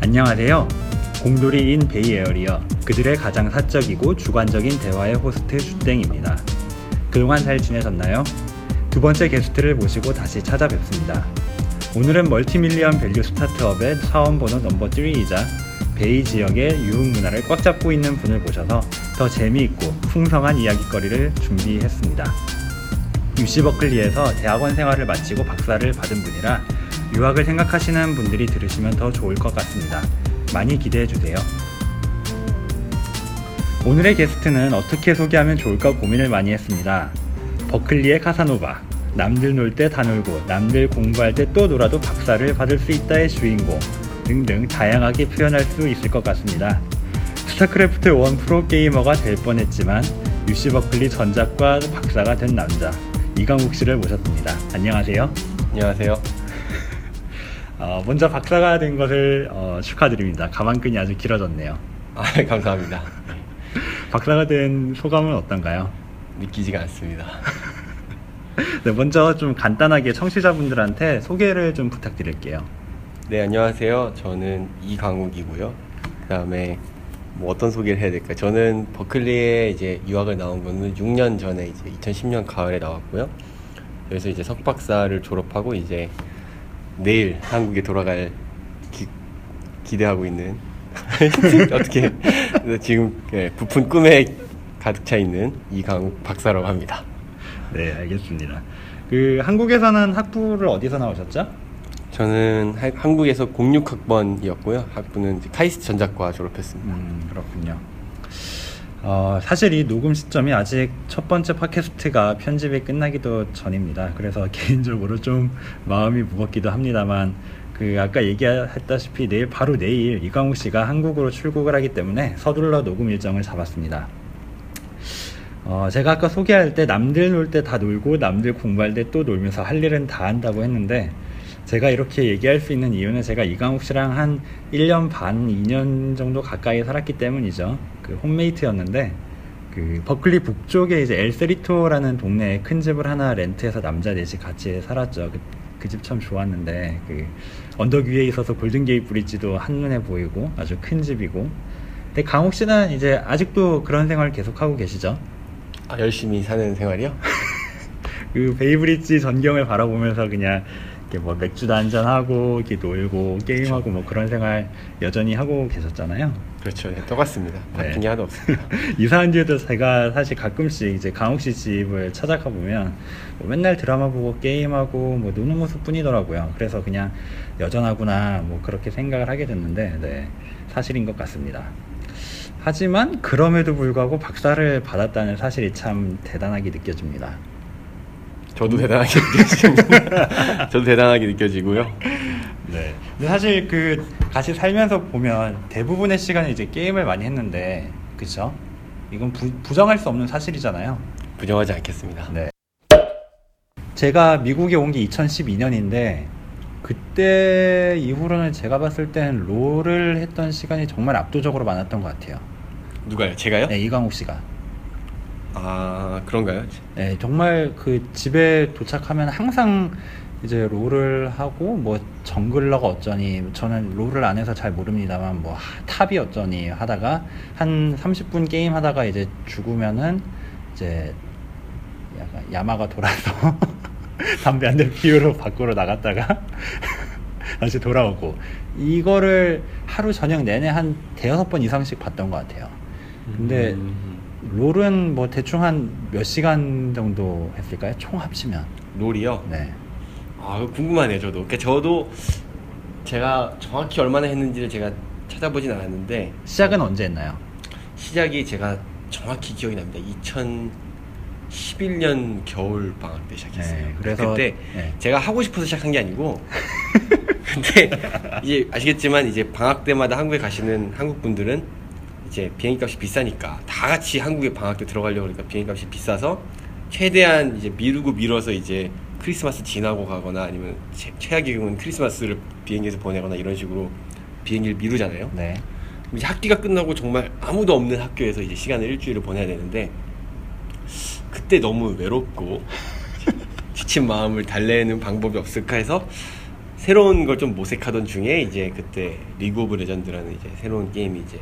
안녕하세요. 공돌이인 베이에어리어, 그들의 가장 사적이고 주관적인 대화의 호스트 슈땡입니다. 그동안 잘 지내셨나요? 두 번째 게스트를 모시고 다시 찾아뵙습니다. 오늘은 멀티밀리언 밸류 스타트업의 사원번호 넘버 3이자 베이 지역의 유흥 문화를 꽉 잡고 있는 분을 모셔서 더 재미있고 풍성한 이야기거리를 준비했습니다. UC 버클리에서 대학원 생활을 마치고 박사를 받은 분이라 유학을 생각하시는 분들이 들으시면 더 좋을 것 같습니다. 많이 기대해주세요. 오늘의 게스트는 어떻게 소개하면 좋을까 고민을 많이 했습니다. 버클리의 카사노바, 남들 놀 때 다 놀고 남들 공부할 때 또 놀아도 박사를 받을 수 있다의 주인공 등등 다양하게 표현할 수 있을 것 같습니다. 스타크래프트 1 프로게이머가 될 뻔했지만 UC 버클리 전작과 박사가 된 남자 이강욱 씨를 모셨습니다. 안녕하세요. 안녕하세요. 먼저 박사가 된 것을 축하드립니다. 가방끈이 아주 길어졌네요. 감사합니다. 박사가 된 소감은 어떤가요? 믿기지가 않습니다. 네, 먼저 좀 간단하게 청취자분들한테 소개를 좀 부탁드릴게요. 네, 안녕하세요. 저는 이강욱이고요. 그다음에 뭐 어떤 소개를 해야 될까요? 저는 버클리에 이제 유학을 나온 거는 6년 전에 이제 2010년 가을에 나왔고요. 그래서 이제 석박사를 졸업하고 이제 내일 한국에 돌아갈 기대하고 있는 어떻게 지금 부푼 꿈에 가득 차 있는 이강욱 박사라고 합니다. 네, 알겠습니다. 한국에서는 학부를 어디서 나오셨죠? 저는 한국에서 06학번이었고요. 학부는 이제 카이스트 전작과 졸업했습니다. 그렇군요. 사실 이 녹음 시점이 아직 첫 번째 팟캐스트가 편집이 끝나기도 전입니다. 그래서 개인적으로 좀 마음이 무겁기도 합니다만 아까 얘기했다시피 바로 내일 이강욱 씨가 한국으로 출국을 하기 때문에 서둘러 녹음 일정을 잡았습니다. 제가 아까 소개할 때 남들 놀 때 다 놀고 남들 공부할 때 또 놀면서 할 일은 다 한다고 했는데 제가 이렇게 얘기할 수 있는 이유는 제가 이강욱 씨랑 한 1년 반, 2년 정도 가까이 살았기 때문이죠. 홈메이트였는데 버클리 북쪽에 이제 엘세리토라는 동네에 큰 집을 하나 렌트해서 남자 넷이 같이 살았죠. 그 집 참 좋았는데 언덕 위에 있어서 골든게이트 브릿지도 한눈에 보이고 아주 큰 집이고. 근데 강욱 씨는 이제 아직도 그런 생활 계속하고 계시죠? 열심히 사는 생활이요? 베이브리지 전경을 바라보면서 그냥 뭐 맥주도 한잔하고 이렇게 놀고 게임하고 그렇죠. 뭐 그런 생활 여전히 하고 계셨잖아요. 그렇죠. 네, 똑같습니다. 바뀐 게 하나도 없습니다. 이사한 뒤에도 제가 사실 가끔씩 이제 강욱 씨 집을 찾아가 보면 뭐 맨날 드라마 보고 게임하고 뭐 노는 모습 뿐이더라고요. 그래서 그냥 여전하구나 뭐 그렇게 생각을 하게 됐는데 네, 사실인 것 같습니다. 하지만 그럼에도 불구하고 박사를 받았다는 사실이 참 대단하게 느껴집니다. 저도 대단하게 느껴집니다. 저도 대단하게 느껴지고요. 네. 근데 사실 같이 살면서 보면 대부분의 시간을 이제 게임을 많이 했는데, 그렇죠? 이건 부정할 수 없는 사실이잖아요. 부정하지 않겠습니다. 네. 제가 미국에 온 게 2012년인데 그때 이후로는 제가 봤을 땐 롤을 했던 시간이 정말 압도적으로 많았던 것 같아요. 누가요? 제가요? 네, 이강욱 씨가. 그런가요? 네, 정말 집에 도착하면 항상 이제 롤을 하고 뭐 정글러가 어쩌니 저는 롤을 안 해서 잘 모릅니다만 뭐 탑이 어쩌니 하다가 한 30분 게임 하다가 이제 죽으면은 이제 약간 야마가 돌아서 담배 한 대 피우러 밖으로 나갔다가 다시 돌아오고 이거를 하루 저녁 내내 한 5-6번 이상씩 봤던 것 같아요. 근데 롤은 뭐 대충 한 몇 시간 정도 했을까요? 총 합치면. 롤이요? 네. 궁금하네요, 저도. 그러니까 저도 제가 정확히 얼마나 했는지를 제가 찾아보진 않았는데 시작은 언제 했나요? 시작이 제가 정확히 기억이 납니다. 2011년 겨울 방학 때 시작했어요. 네, 그래서 그때 네. 제가 하고 싶어서 시작한 게 아니고 근데 이제 아시겠지만 이제 방학 때마다 한국에 가시는 한국 분들은 이제 비행기 값이 비싸니까 다 같이 한국에 방학 때 들어가려고 그러니까 비행기 값이 비싸서 최대한 이제 미뤄서 이제 크리스마스 지나고 가거나 아니면 최악의 경우는 크리스마스를 비행기에서 보내거나 이런 식으로 비행기를 미루잖아요. 네. 이제 학기가 끝나고 정말 아무도 없는 학교에서 이제 시간을 일주일을 보내야 되는데 그때 너무 외롭고 지친 마음을 달래는 방법이 없을까 해서 새로운 걸 좀 모색하던 중에 이제 그때 리그 오브 레전드라는 이제 새로운 게임이 이제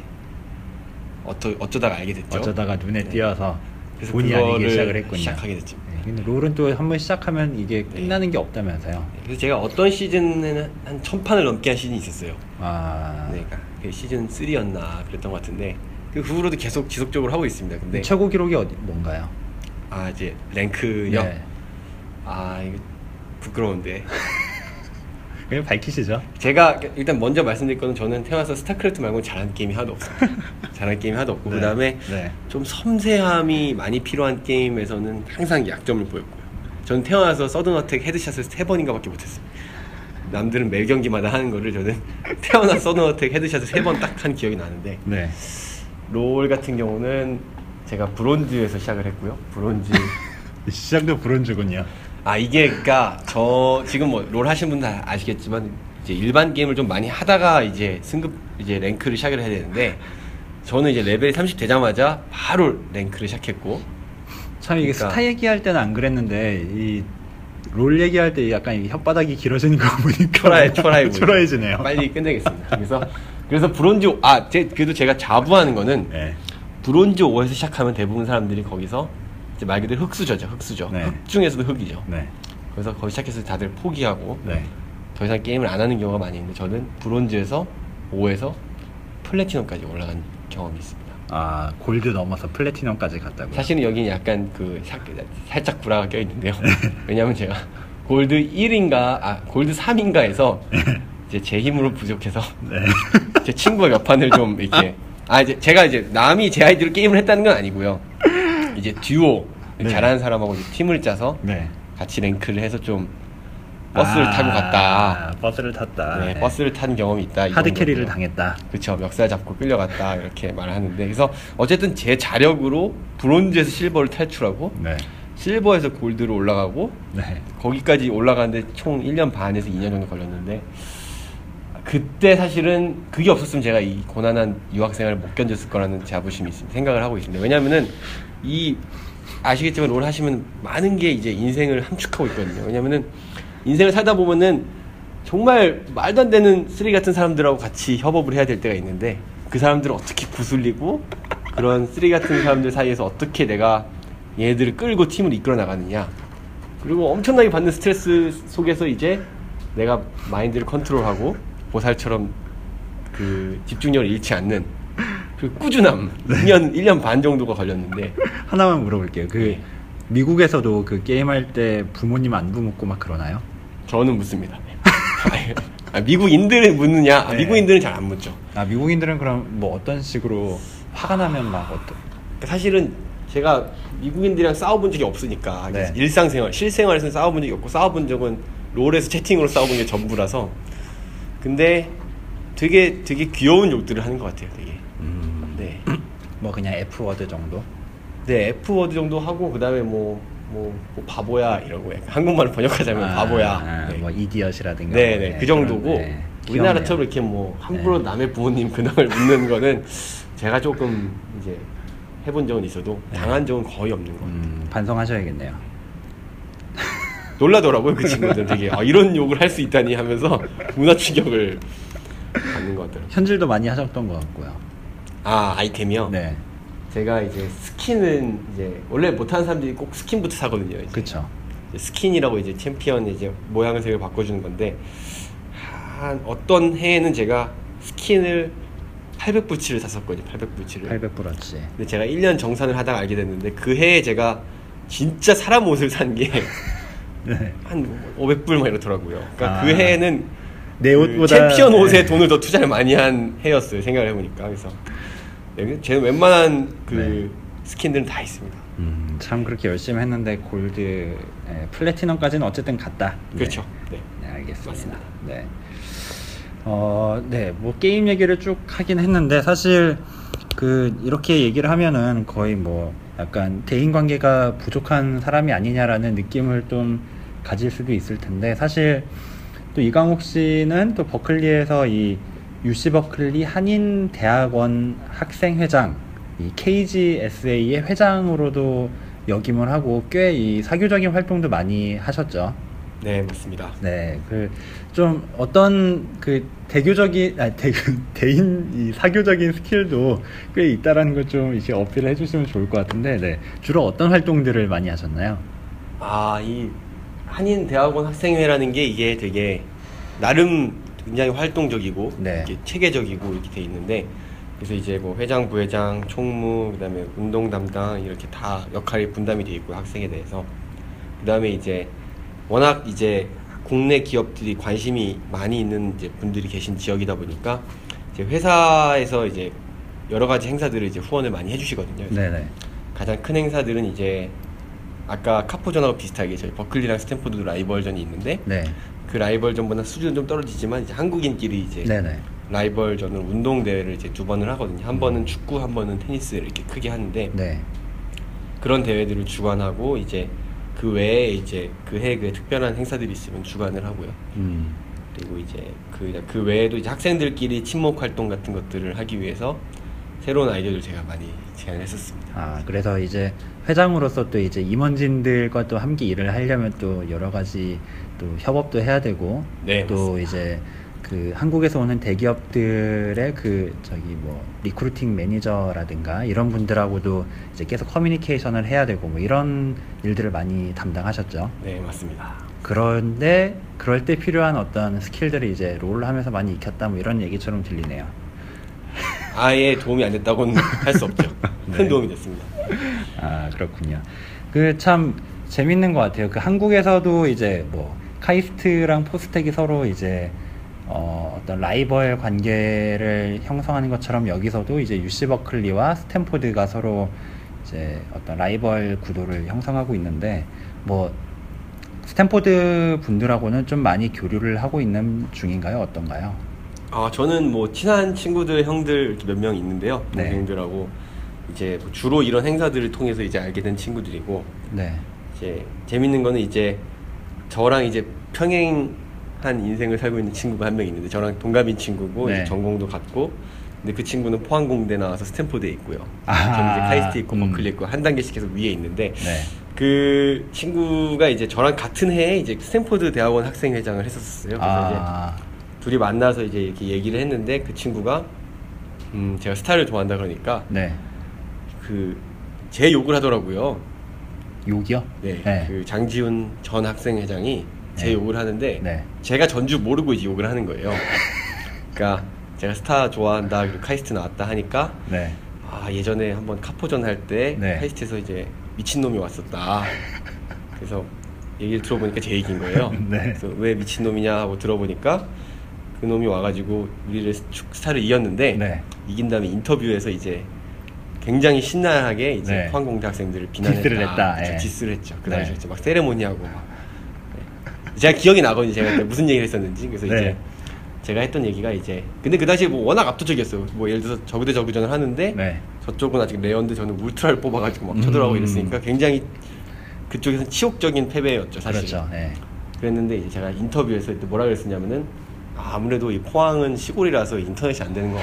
어쩌다가 알게 됐죠. 어쩌다가 눈에 네. 띄어서 그래서 본의 아니게 그거를 시작을 했군요. 시작하게 됐죠. 네, 근데 롤은 또 한번 시작하면 이게 네. 끝나는 게 없다면서요. 그래서 제가 어떤 시즌에는 한 1000판을 넘게 한 시즌이 있었어요. 아, 네, 그러니까 그 시즌 3였나 그랬던 것 같은데 그 후로도 계속 지속적으로 하고 있습니다. 근데 최고 기록이 뭔가요? 아 이제 랭크요. 네. 아 이거 부끄러운데 그냥 밝히시죠. 제가 일단 먼저 말씀드릴 거는 저는 태어나서 스타크래프트 말고 잘하는 게임이 하나도 없습니다. 잘하는 게임이 하나도 없고 네. 그다음에 네. 좀 섬세함이 많이 필요한 게임에서는 항상 약점을 보였고요. 저는 태어나서 서든어택 헤드샷을 3번인가 밖에 못했어요. 남들은 매 경기마다 하는 거를 저는 태어나서 서든어택 헤드샷을 3번 딱 한 기억이 나는데 네. 롤 같은 경우는 제가 브론즈에서 시작을 했고요. 브론즈 시작도 브론즈군요. 아 이게 그러니까 저 지금 뭐 롤 하시는 분 다 아시겠지만 이제 일반 게임을 좀 많이 하다가 이제 승급 이제 랭크를 시작을 해야 되는데 저는 이제 레벨이 30 되자마자 바로 랭크를 시작했고 참 이게 그러니까- 스타 얘기할 때는 안 그랬는데 이 롤 얘기할 때 약간 이 혓바닥이 길어지는 거 보니까 초라해지네요. 빨리 끝내겠습니다. 그래서 브론즈 그래도 제가 자부하는 거는 네. 브론즈 5에서 시작하면 대부분 사람들이 거기서 이제 말 그대로 흑수저죠. 네. 흑 중에서도 흑이죠. 네. 그래서 거기 시작해서 다들 포기하고 네. 더 이상 게임을 안 하는 경우가 많이 있는데 저는 브론즈에서 5에서 플래티넘까지 올라간 경험이 있습니다. 아, 골드 넘어서 플래티넘까지 갔다고요? 사실은 여기는 약간 살짝 구라가 껴 있는데요. 왜냐면 제가 골드 1인가 골드 3인가에서 이제 제 힘으로 부족해서 네. 제 친구가 몇 판을 좀 이렇게 이제 제가 이제 남이 제 아이디로 게임을 했다는 건 아니고요. 이제 듀오 네. 잘하는 사람하고 이제 팀을 짜서 네. 같이 랭크를 해서 좀 버스를 타고 갔다. 버스를 탔다. 네, 버스를 탄 경험이 있다. 이 하드 정도고요. 캐리를 당했다. 그쵸, 멱살 잡고 끌려갔다 이렇게 말하는데 그래서 어쨌든 제 자력으로 브론즈에서 실버를 탈출하고 네. 실버에서 골드로 올라가고 네. 거기까지 올라가는데 총 1년 반에서 2년 정도 걸렸는데 그때 사실은 그게 없었으면 제가 이 고난한 유학생활을 못 견뎠을 거라는 자부심이 있습니다. 생각을 하고 있습니다. 왜냐면은 아시겠지만 롤 하시면 많은 게 이제 인생을 함축하고 있거든요. 왜냐면은 인생을 살다 보면은 정말 말도 안 되는 쓰레기 같은 사람들하고 같이 협업을 해야 될 때가 있는데 그 사람들을 어떻게 구슬리고 그런 쓰레기 같은 사람들 사이에서 어떻게 내가 얘네들을 끌고 팀을 이끌어 나가느냐 그리고 엄청나게 받는 스트레스 속에서 이제 내가 마인드를 컨트롤하고 보살처럼 그 집중력을 잃지 않는 그 꾸준함 1년 반 정도가 걸렸는데 하나만 물어볼게요. 네. 미국에서도 그 게임할 때 부모님 안부 묻고 막 그러나요? 저는 묻습니다. 미국인들은 묻느냐? 네. 미국인들은 잘 안 묻죠. 미국인들은 그럼 뭐 어떤 식으로 화가 나면 막 사실은 제가 미국인들이랑 싸워본 적이 없으니까 네. 일상생활, 실생활에서는 싸워본 적이 없고 싸워본 적은 롤에서 채팅으로 싸워본 게 전부라서 근데 되게 귀여운 욕들을 하는 것 같아요. 되게 네. 뭐 그냥 F워드 정도? 네, F워드 정도 하고 그다음에 뭐 바보야 이러고 약간 한국말로 번역하자면 바보야. 네. 뭐 이디엇이라든가. 네, 그 정도고 네, 우리나라처럼 이렇게 뭐 함부로 남의 부모님 근황을 묻는 거는 제가 조금 이제 해본 적은 있어도 당한 적은 거의 없는 것 같아요. 반성하셔야겠네요. 놀라더라고요 그 친구들 되게 이런 욕을 할 수 있다니 하면서 문화 충격을 받는 것 같더라고요. 현질도 많이 하셨던 것 같고요. 아이템이요? 네, 제가 이제 스킨은 이제 원래 못하는 사람들이 꼭 스킨부터 사거든요. 이제. 그렇죠. 스킨이라고 이제 챔피언 이제 모양을 색을 바꿔주는 건데 한 어떤 해에는 제가 스킨을 800부치를 샀었거든요. 800부치를. 800브러치. 근데 제가 1년 정산을 하다가 알게 됐는데 그 해에 제가 진짜 사람 옷을 산 게 한 네. 500불 막 이렇더라고요. 그러니까 그 해에는 내 옷보다 챔피언 옷에 네. 돈을 더 투자를 많이 한 해였어요. 생각을 해보니까. 그래서 네, 제는 웬만한 그 스킨들은 다 있습니다. 참 그렇게 열심히 했는데 골드, 플래티넘까지는 어쨌든 갔다. 그렇죠. 네. 네, 알겠습니다. 맞습니다. 네. 뭐 게임 얘기를 쭉 하긴 했는데 사실 이렇게 얘기를 하면은 거의 뭐 약간 대인 관계가 부족한 사람이 아니냐라는 느낌을 좀 가질 수도 있을 텐데 사실 또 이강욱 씨는 또 버클리에서 이 UC 버클리 한인 대학원 학생회장 이 KGSA의 회장으로도 역임을 하고 꽤 이 사교적인 활동도 많이 하셨죠. 네, 맞습니다. 네, 그 좀 어떤 그 대교적인 대인 이 사교적인 스킬도 꽤 있다라는 걸 좀 이제 어필을 해주시면 좋을 것 같은데, 네, 주로 어떤 활동들을 많이 하셨나요? 이 한인대학원 학생회라는 게 이게 되게 나름 굉장히 활동적이고 네. 이렇게 체계적이고 이렇게 돼 있는데, 그래서 이제 뭐 회장, 부회장, 총무, 그다음에 운동 담당 이렇게 다 역할이 분담이 돼 있고 학생에 대해서, 그다음에 이제 워낙 이제 국내 기업들이 관심이 많이 있는 이제 분들이 계신 지역이다 보니까 이제 회사에서 이제 여러 가지 행사들을 이제 후원을 많이 해주시거든요. 그래서 네네. 가장 큰 행사들은 이제 아까 카포전하고 비슷하게 저희 버클리랑 스탠포드도 라이벌전이 있는데, 네. 그 라이벌전보다 수준은 좀 떨어지지만 이제 한국인끼리 이제 네네. 라이벌전을 운동 대회를 이제 2번을 하거든요. 한 번은 축구, 한 번은 테니스를 이렇게 크게 하는데, 네. 그런 대회들을 주관하고 이제 그 외에 이제 그 해에 그 특별한 행사들이 있으면 주관을 하고요. 그리고 이제 그 외에도 이제 학생들끼리 친목 활동 같은 것들을 하기 위해서 새로운 아이디어를 제가 많이 제안을 했었습니다. 그래서 이제 회장으로서 또 이제 임원진들과 또 함께 일을 하려면 또 여러 가지 또 협업도 해야 되고, 네, 또 맞습니다. 이제 그 한국에서 오는 대기업들의 그 저기 뭐 리크루팅 매니저라든가 이런 분들하고도 이제 계속 커뮤니케이션을 해야 되고 뭐 이런 일들을 많이 담당하셨죠. 네, 맞습니다. 그런데 그럴 때 필요한 어떤 스킬들을 이제 롤을 하면서 많이 익혔다 뭐 이런 얘기처럼 들리네요. 아예 도움이 안 됐다고는 할 수 없죠. 큰 네. 도움이 됐습니다. 그렇군요. 그 참 재밌는 것 같아요. 그 한국에서도 이제 뭐 카이스트랑 포스텍이 서로 이제 어떤 라이벌 관계를 형성하는 것처럼 여기서도 이제 UC 버클리와 스탠포드가 서로 이제 어떤 라이벌 구도를 형성하고 있는데, 뭐 스탠포드 분들하고는 좀 많이 교류를 하고 있는 중인가요? 어떤가요? 저는 뭐 친한 친구들, 형들 이렇게 몇 명 있는데요. 네. 동생들하고 이제 뭐 주로 이런 행사들을 통해서 이제 알게 된 친구들이고, 네. 이제 재밌는 거는 이제 저랑 이제 평행한 인생을 살고 있는 친구가 한 명 있는데, 저랑 동갑인 친구고 네. 이제 전공도 같고, 근데 그 친구는 포항공대 나와서 스탠포드에 있고요. 아하. 저는 이제 카이스트 있고 버클리 있고 한 단계씩 계속 위에 있는데, 네. 그 친구가 이제 저랑 같은 해에 이제 스탠포드 대학원 학생회장을 했었어요. 그래서 이제 둘이 만나서 이제 이렇게 얘기를 했는데, 그 친구가 제가 스타를 좋아한다 그러니까 네. 제 욕을 하더라고요. 욕이요? 네, 네. 그 장지훈 전 학생회장이 제 네. 욕을 하는데, 네. 제가 전주 모르고 이제 욕을 하는 거예요. 그러니까 제가 스타 좋아한다, 그리고 카이스트 나왔다 하니까, 네. 예전에 한번 카포전 할 때 네. 카이스트에서 이제 미친놈이 왔었다. 그래서 얘기를 들어보니까 제 얘기인 거예요. 네. 그래서 왜 미친놈이냐 하고 들어보니까 그 놈이 와가지고 우리를 스타를 이겼는데, 네. 이긴 다음에 인터뷰에서 이제 굉장히 신나게 이제 네. 포항공대 학생들을 비난했다. 디스를 했다. 그쵸, 예. 디스를 했죠. 그 네. 당시에 이제 막 세레모니하고 막. 네. 제가 기억이 나거든요. 제가 그때 무슨 얘기를 했었는지. 그래서 네. 이제 제가 했던 얘기가 이제, 근데 그 당시에 뭐 워낙 압도적이었어요. 뭐 예를 들어서 저그 대 저그전을 하는데, 네. 저쪽은 아직 레어인데 저는 울트라를 뽑아가지고 막 쳐들어가고 이랬으니까 굉장히 그쪽에서는 치욕적인 패배였죠, 사실. 그렇죠. 네. 그랬는데 이제 제가 인터뷰에서 이때 뭐라 그랬었냐면은, 아무래도 이 포항은 시골이라서 인터넷이 안 되는 것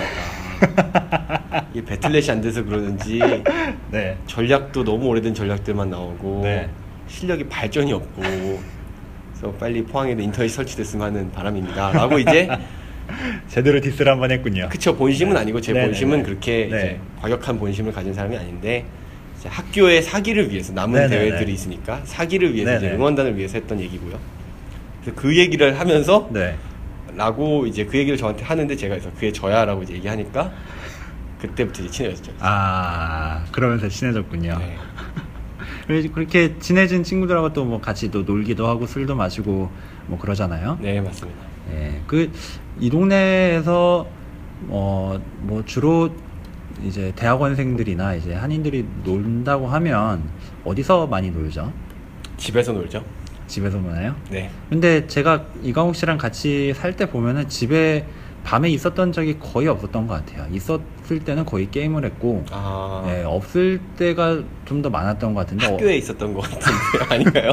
같다. 이 배틀넷이 안 돼서 그러는지 네. 전략도 너무 오래된 전략들만 나오고, 네. 실력이 발전이 없고, 그래서 빨리 포항에도 인터넷이 설치됐으면 하는 바람입니다. 라고 이제 제대로 디스를 한번 했군요. 그쵸, 본심은 네. 아니고 제 네네네. 본심은 그렇게 네. 이제 과격한 본심을 가진 사람이 아닌데, 이제 학교의 사기를 위해서, 남은 네네네. 대회들이 있으니까 사기를 위해서 이제 네네. 응원단을 위해서 했던 얘기고요. 그래서 그 얘기를 하면서 네. 라고 이제 그 얘기를 저한테 하는데, 제가 그래서 그게 저야라고 이제 얘기하니까 그때부터 이제 친해졌죠. 그러면서 친해졌군요. 네. 그래서 그렇게 친해진 친구들하고 또 뭐 같이 또 놀기도 하고 술도 마시고 뭐 그러잖아요. 네, 맞습니다. 예, 이 동네에서 뭐 주로 이제 대학원생들이나 이제 한인들이 논다고 하면 어디서 많이 놀죠? 집에서 놀죠. 집에서 노나요? 네. 근데 제가 이광욱 씨랑 같이 살 때 보면은 집에 밤에 있었던 적이 거의 없었던 것 같아요. 있었을 때는 거의 게임을 했고, 예, 없을 때가 좀 더 많았던 것 같은데. 학교에 있었던 것 같은데 아닌가요?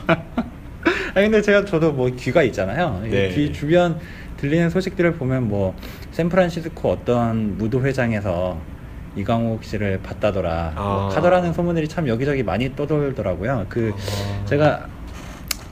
근데 저도 뭐 귀가 있잖아요. 네. 귀 주변 들리는 소식들을 보면 뭐 샌프란시스코 어떤 무도 회장에서 이광욱 씨를 봤다더라, 뭐 카더라는 소문들이 참 여기저기 많이 떠돌더라고요. 제가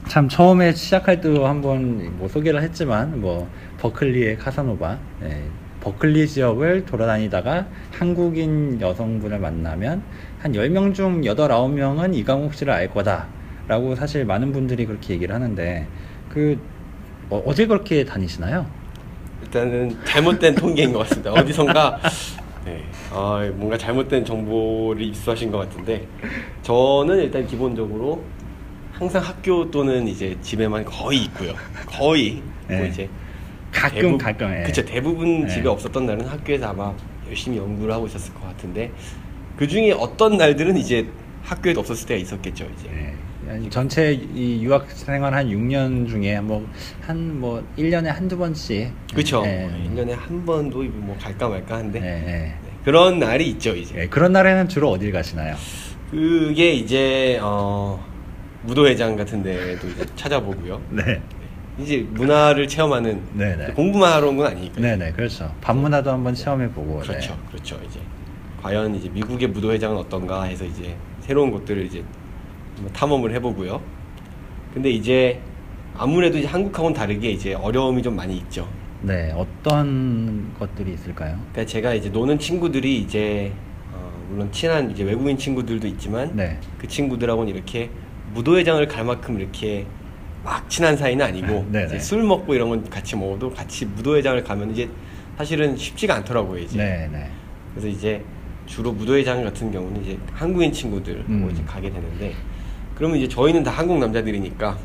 참 처음에 시작할 때도 한번 뭐 소개를 했지만 뭐 버클리의 카사노바, 버클리 지역을 돌아다니다가 한국인 여성분을 만나면 한 10명 중 8, 9명은 이강욱 씨를 알 거다 라고 사실 많은 분들이 그렇게 얘기를 하는데 어제 그렇게 다니시나요? 일단은 잘못된 통계인 것 같습니다. 어디선가 뭔가 잘못된 정보를 입수하신 것 같은데, 저는 일단 기본적으로 항상 학교 또는 이제 집에만 거의 있고요. 거의 뭐 이제 가끔 그쵸, 대부분 집에 없었던 날은 학교에서 아마 열심히 연구를 하고 있었을 것 같은데, 그 중에 어떤 날들은 이제 학교에도 없었을 때가 있었겠죠. 이제 전체 이 유학 생활 한 6년 중에 뭐 1년에 한두 번씩, 그렇죠. 1년에 한 번도 뭐 갈까 말까 한데 그런 날이 있죠. 이제 그런 날에는 주로 어딜 가시나요? 그게 이제 무도회장 같은 데도 이제 찾아보고요. 이제 문화를 체험하는, 공부만 하러 온 건 아니니까요. 그렇죠. 밤문화도 한번 체험해보고. 그렇죠. 이제 과연 이제 미국의 무도회장은 어떤가 해서 이제 새로운 곳들을 이제 탐험을 해보고요. 근데 이제 아무래도 이제 한국하고는 다르게 이제 어려움이 좀 많이 있죠. 어떤 것들이 있을까요? 그러니까 제가 이제 노는 친구들이 이제 물론 친한 이제 외국인 친구들도 있지만 그 친구들하고는 이렇게 무도회장을 갈 만큼 이렇게 막 친한 사이는 아니고 이제 술 먹고 이런 건 같이 먹어도 같이 무도회장을 가면 이제 사실은 쉽지가 않더라고요. 이제 그래서 이제 주로 무도회장 같은 경우는 이제 한국인 친구들 이제 가게 되는데, 그러면 이제 저희는 다 한국 남자들이니까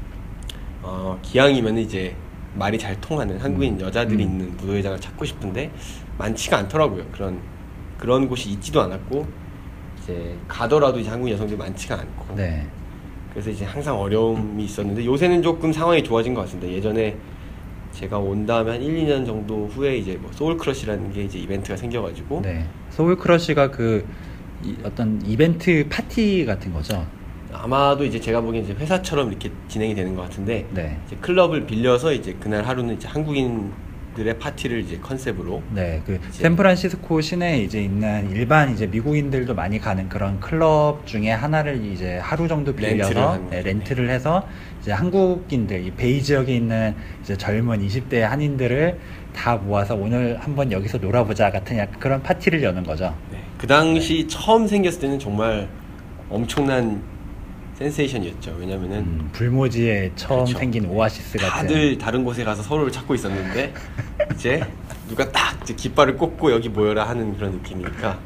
기왕이면 이제 말이 잘 통하는 한국인 여자들이 있는 무도회장을 찾고 싶은데 많지가 않더라고요. 그런 곳이 있지도 않았고, 이제 가더라도 이제 한국 여성들이 많지가 않고, 그래서 이제 항상 어려움이 있었는데 요새는 조금 상황이 좋아진 것 같습니다. 예전에 제가 온 다음에 한 1, 2년 정도 후에 이제 뭐 소울크러쉬라는 게 이제 이벤트가 생겨가지고, 소울크러쉬가 어떤 이벤트 파티 같은 거죠? 아마도 이제 제가 보기엔 이제 회사처럼 이렇게 진행이 되는 것 같은데, 이제 클럽을 빌려서 이제 그날 하루는 이제 한국인들의 파티를 이제 컨셉으로. 샌프란시스코 시내에 이제 있는 일반 이제 미국인들도 많이 가는 그런 클럽 중에 하나를 이제 하루 정도 빌려서 렌트를 해서 이제 한국인들, 이 베이 지역에 있는 이제 젊은 20대 한인들을 다 모아서 오늘 한번 여기서 놀아보자 같은 약간 그런 파티를 여는 거죠. 그 당시 처음 생겼을 때는 정말 엄청난 센세이션이었죠. 왜냐면은 불모지에 처음 생긴 오아시스 같은. 다들 다른 곳에 가서 서로를 찾고 있었는데 이제 누가 딱 이제 깃발을 꽂고 여기 모여라 하는 그런 느낌이니까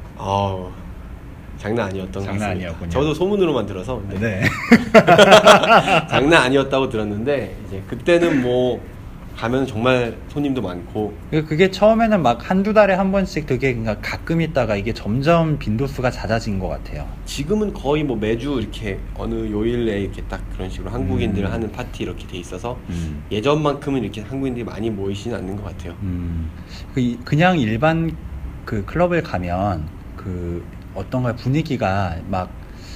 장난 아니었던 것 같습니다. 저도 소문으로만 들어서 장난 아니었다고 들었는데, 이제 그때는 뭐 가면 정말 손님도 많고, 그게 처음에는 막 한두 달에 한 번씩 되게 가끔 있다가 이게 점점 빈도수가 잦아진 것 같아요. 지금은 거의 뭐 매주 이렇게 어느 요일에 이렇게 딱 그런 식으로 한국인들 하는 파티 이렇게 돼 있어서 예전만큼은 이렇게 한국인들이 많이 모이지는 않는 것 같아요. 그냥 일반 그 클럽을 가면 어떤가요? 분위기가 막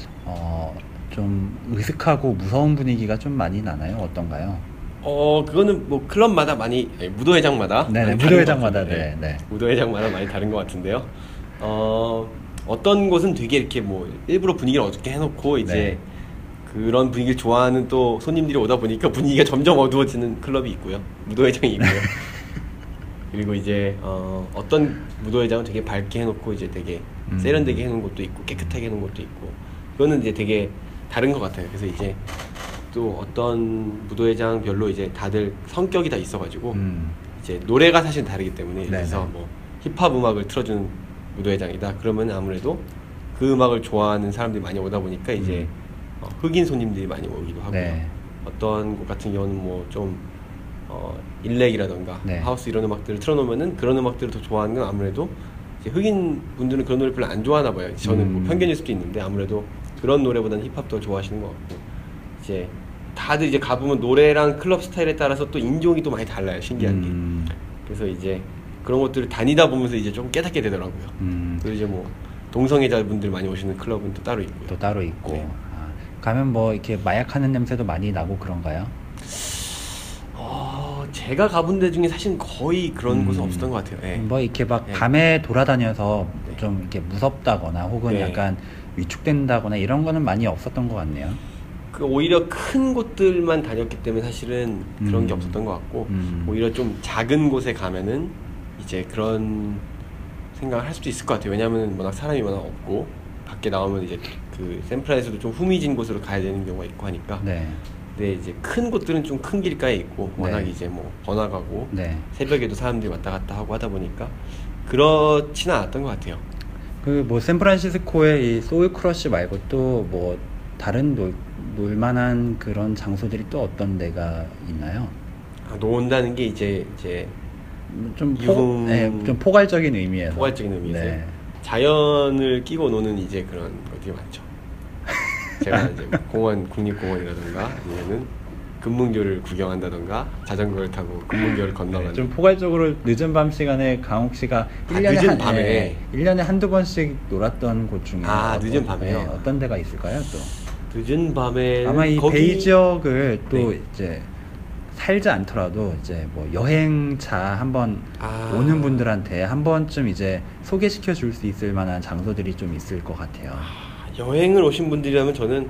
좀 으슥하고 무서운 분위기가 좀 많이 나나요? 어떤가요? 그거는 뭐 클럽마다 많이, 무도회장마다 무도회장마다 무도회장마다 많이 다른 것 같은데요. 어떤 곳은 되게 이렇게 뭐 일부러 분위기를 어둡게 해놓고 이제 그런 분위기를 좋아하는 또 손님들이 오다 보니까 분위기가 점점 어두워지는 클럽이 있고요. 무도회장이 있고요. 그리고 이제 어떤 무도회장은 되게 밝게 해놓고 이제 되게 세련되게 해놓은 곳도 있고 깨끗하게 해놓은 곳도 있고, 그거는 이제 되게 다른 것 같아요. 그래서 이제 또 어떤 무도회장별로 이제 다들 성격이 다 있어가지고 이제 노래가 사실 다르기 때문에, 그래서 뭐 힙합 음악을 틀어주는 무도회장이다 그러면 아무래도 그 음악을 좋아하는 사람들이 많이 오다 보니까 이제 흑인 손님들이 많이 오기도 하고요. 어떤 곳 같은 경우는 뭐 좀 일렉이라던가 하우스 이런 음악들을 틀어놓으면은 그런 음악들을 더 좋아하는 건 아무래도 이제 흑인 분들은 그런 노래 별로 안 좋아하나 봐요. 저는 뭐 편견일 수도 있는데 아무래도 그런 노래보다는 힙합 더 좋아하시는 것 같고, 이제 다들 이제 가보면 노래랑 클럽 스타일에 따라서 또 인종이 또 많이 달라요. 신기한 게. 그래서 이제 그런 것들을 다니다 보면서 이제 좀 깨닫게 되더라고요. 그리고 이제 뭐 동성애자분들 많이 오시는 클럽은 또 따로 있고요. 또 따로 있고. 가면 뭐 이렇게 마약하는 냄새도 많이 나고 그런가요? 제가 가본 데 중에 사실 거의 그런 곳은 없었던 것 같아요. 뭐 이렇게 막 밤에 돌아다녀서 좀 이렇게 무섭다거나 혹은 약간 위축된다거나 이런 거는 많이 없었던 것 같네요. 그 오히려 큰 곳들만 다녔기 때문에 사실은 그런 게 없었던 것 같고 오히려 좀 작은 곳에 가면은 이제 그런 생각을 할 수도 있을 것 같아요. 왜냐하면 워낙 사람이 워낙 없고 밖에 나오면 이제 그 샌프란에서도 좀 후미진 곳으로 가야 되는 경우가 있고 하니까. 네. 근데 이제 큰 곳들은 좀 큰 길가에 있고 워낙 네. 이제 뭐 번화가고 네. 새벽에도 사람들이 왔다 갔다 하고 하다 보니까 그렇지는 않았던 것 같아요. 그 뭐 샌프란시스코의 이 소울 크러쉬 말고 또 뭐 다른 놀만한 그런 장소들이 또 어떤 데가 있나요? 논다는 게 이제 좀 유흥- 네, 좀 포괄적인 의미에서. 포괄적인 의미에서 네. 자연을 끼고 노는 이제 그런 것들이 많죠. 제가 이제 공원, 국립공원이라던가 아니면은 금문교를 구경한다던가 자전거를 타고 금문교를 건너가는 좀 포괄적으로 늦은 밤 시간에 강욱 씨가 늦은 밤에. 1년에 한두 번씩 놀았던 곳 중에 늦은 밤에요? 어떤 데가 있을까요? 또 늦은 밤에 아마 이 베이 지역을 또 네. 이제 살지 않더라도 이제 뭐 여행차 한번 오는 분들한테 한 번쯤 이제 소개시켜 줄 수 있을 만한 장소들이 좀 있을 것 같아요. 여행을 오신 분들이라면 저는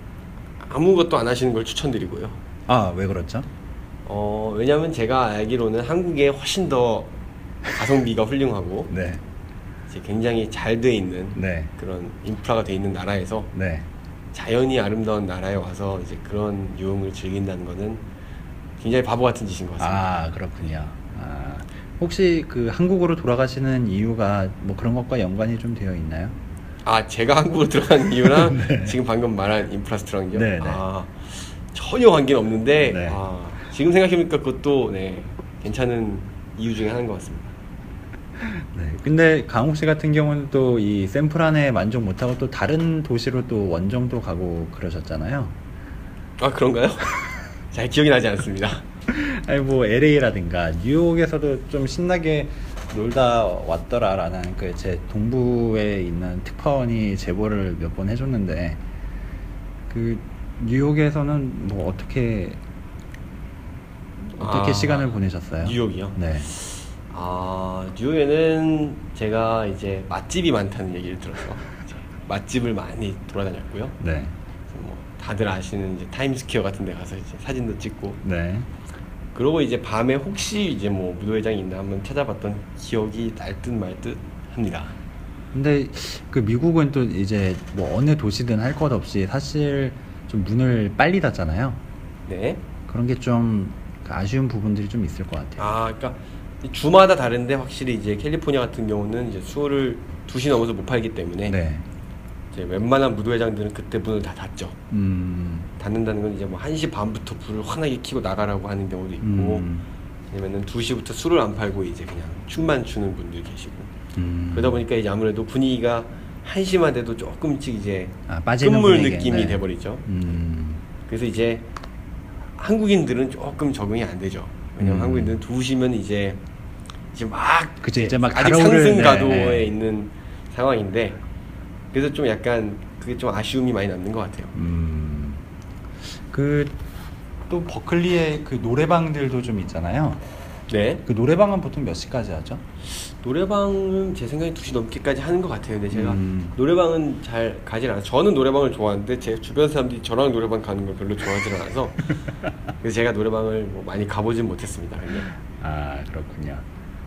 아무것도 안 하시는 걸 추천드리고요. 아, 왜 그렇죠? 왜냐면 제가 알기로는 한국에 훨씬 더 가성비가 훌륭하고 네, 이제 굉장히 잘 돼 있는 네, 그런 인프라가 돼 있는 나라에서 네. 자연이 아름다운 나라에 와서 이제 그런 유흥을 즐긴다는 거는 굉장히 바보 같은 짓인 것 같습니다. 아, 그렇군요. 아, 혹시 그 한국으로 돌아가시는 이유가 뭐 그런 것과 연관이 좀 되어 있나요? 제가 한국으로 들어간 이유랑 지금 방금 말한 인프라스트럭처럼요? 네, 네. 전혀 관계는 없는데 네. 지금 생각해보니까 그것도 괜찮은 이유 중에 하나인 것 같습니다. 네. 근데 강욱 씨 같은 경우는 또 이 샌프란에 만족 못하고 또 다른 도시로 또 원정도 가고 그러셨잖아요. 그런가요? 잘 기억이 나지 않습니다. 아니 뭐 LA라든가 뉴욕에서도 좀 신나게 놀다 왔더라라는 그 제 동부에 있는 특파원이 제보를 몇 번 해줬는데 그 뉴욕에서는 뭐 어떻게 시간을 보내셨어요? 뉴욕이요? 네. 뉴욕에는 제가 이제 맛집이 많다는 얘기를 들어서 이제 맛집을 많이 돌아다녔고요. 네. 그래서 뭐 다들 아시는 이제 타임스퀘어 같은 데 가서 이제 사진도 찍고 네. 그러고 이제 밤에 혹시 이제 뭐 무도회장이 있나 한번 찾아봤던 기억이 날 듯 말 듯 합니다. 근데 그 미국은 또 이제 뭐 어느 도시든 할 것 없이 사실 좀 문을 빨리 닫잖아요. 네. 그런 게 좀 아쉬운 부분들이 좀 있을 것 같아요. 그러니까 주마다 다른데 확실히 이제 캘리포니아 같은 경우는 이제 술을 2시 넘어서 못 팔기 때문에 네. 이제 웬만한 무도회장들은 그때 문을 다 닫죠. 닫는다는 건 이제 뭐 1시 반부터 불을 환하게 켜고 나가라고 하는 경우도 있고 아니면은 2시부터 술을 안 팔고 이제 그냥 춤만 추는 분들 계시고 그러다 보니까 이제 아무래도 분위기가 1시만 돼도 조금씩 이제 빠지는 끝물 분위기. 느낌이 네. 돼버리죠. 그래서 이제 한국인들은 조금 적응이 안 되죠. 왜냐면 한국인들은 2시면 이제 막 그치, 이제 막 아직 달아오르는, 상승 가도에 네. 있는 상황인데 그래서 좀 약간 그게 좀 아쉬움이 많이 남는 것 같아요. 그 또 버클리에 그 노래방들도 좀 있잖아요. 네. 그 노래방은 보통 몇 시까지 하죠? 노래방은 제 생각에 2시 넘게까지 하는 것 같아요. 근데 제가 음. 노래방은 잘 가진 않아요. 저는 노래방을 좋아하는데 제 주변 사람들이 저랑 노래방 가는 걸 별로 좋아하지 않아서 그래서 제가 노래방을 뭐 많이 가보진 못했습니다. 근데. 그렇군요.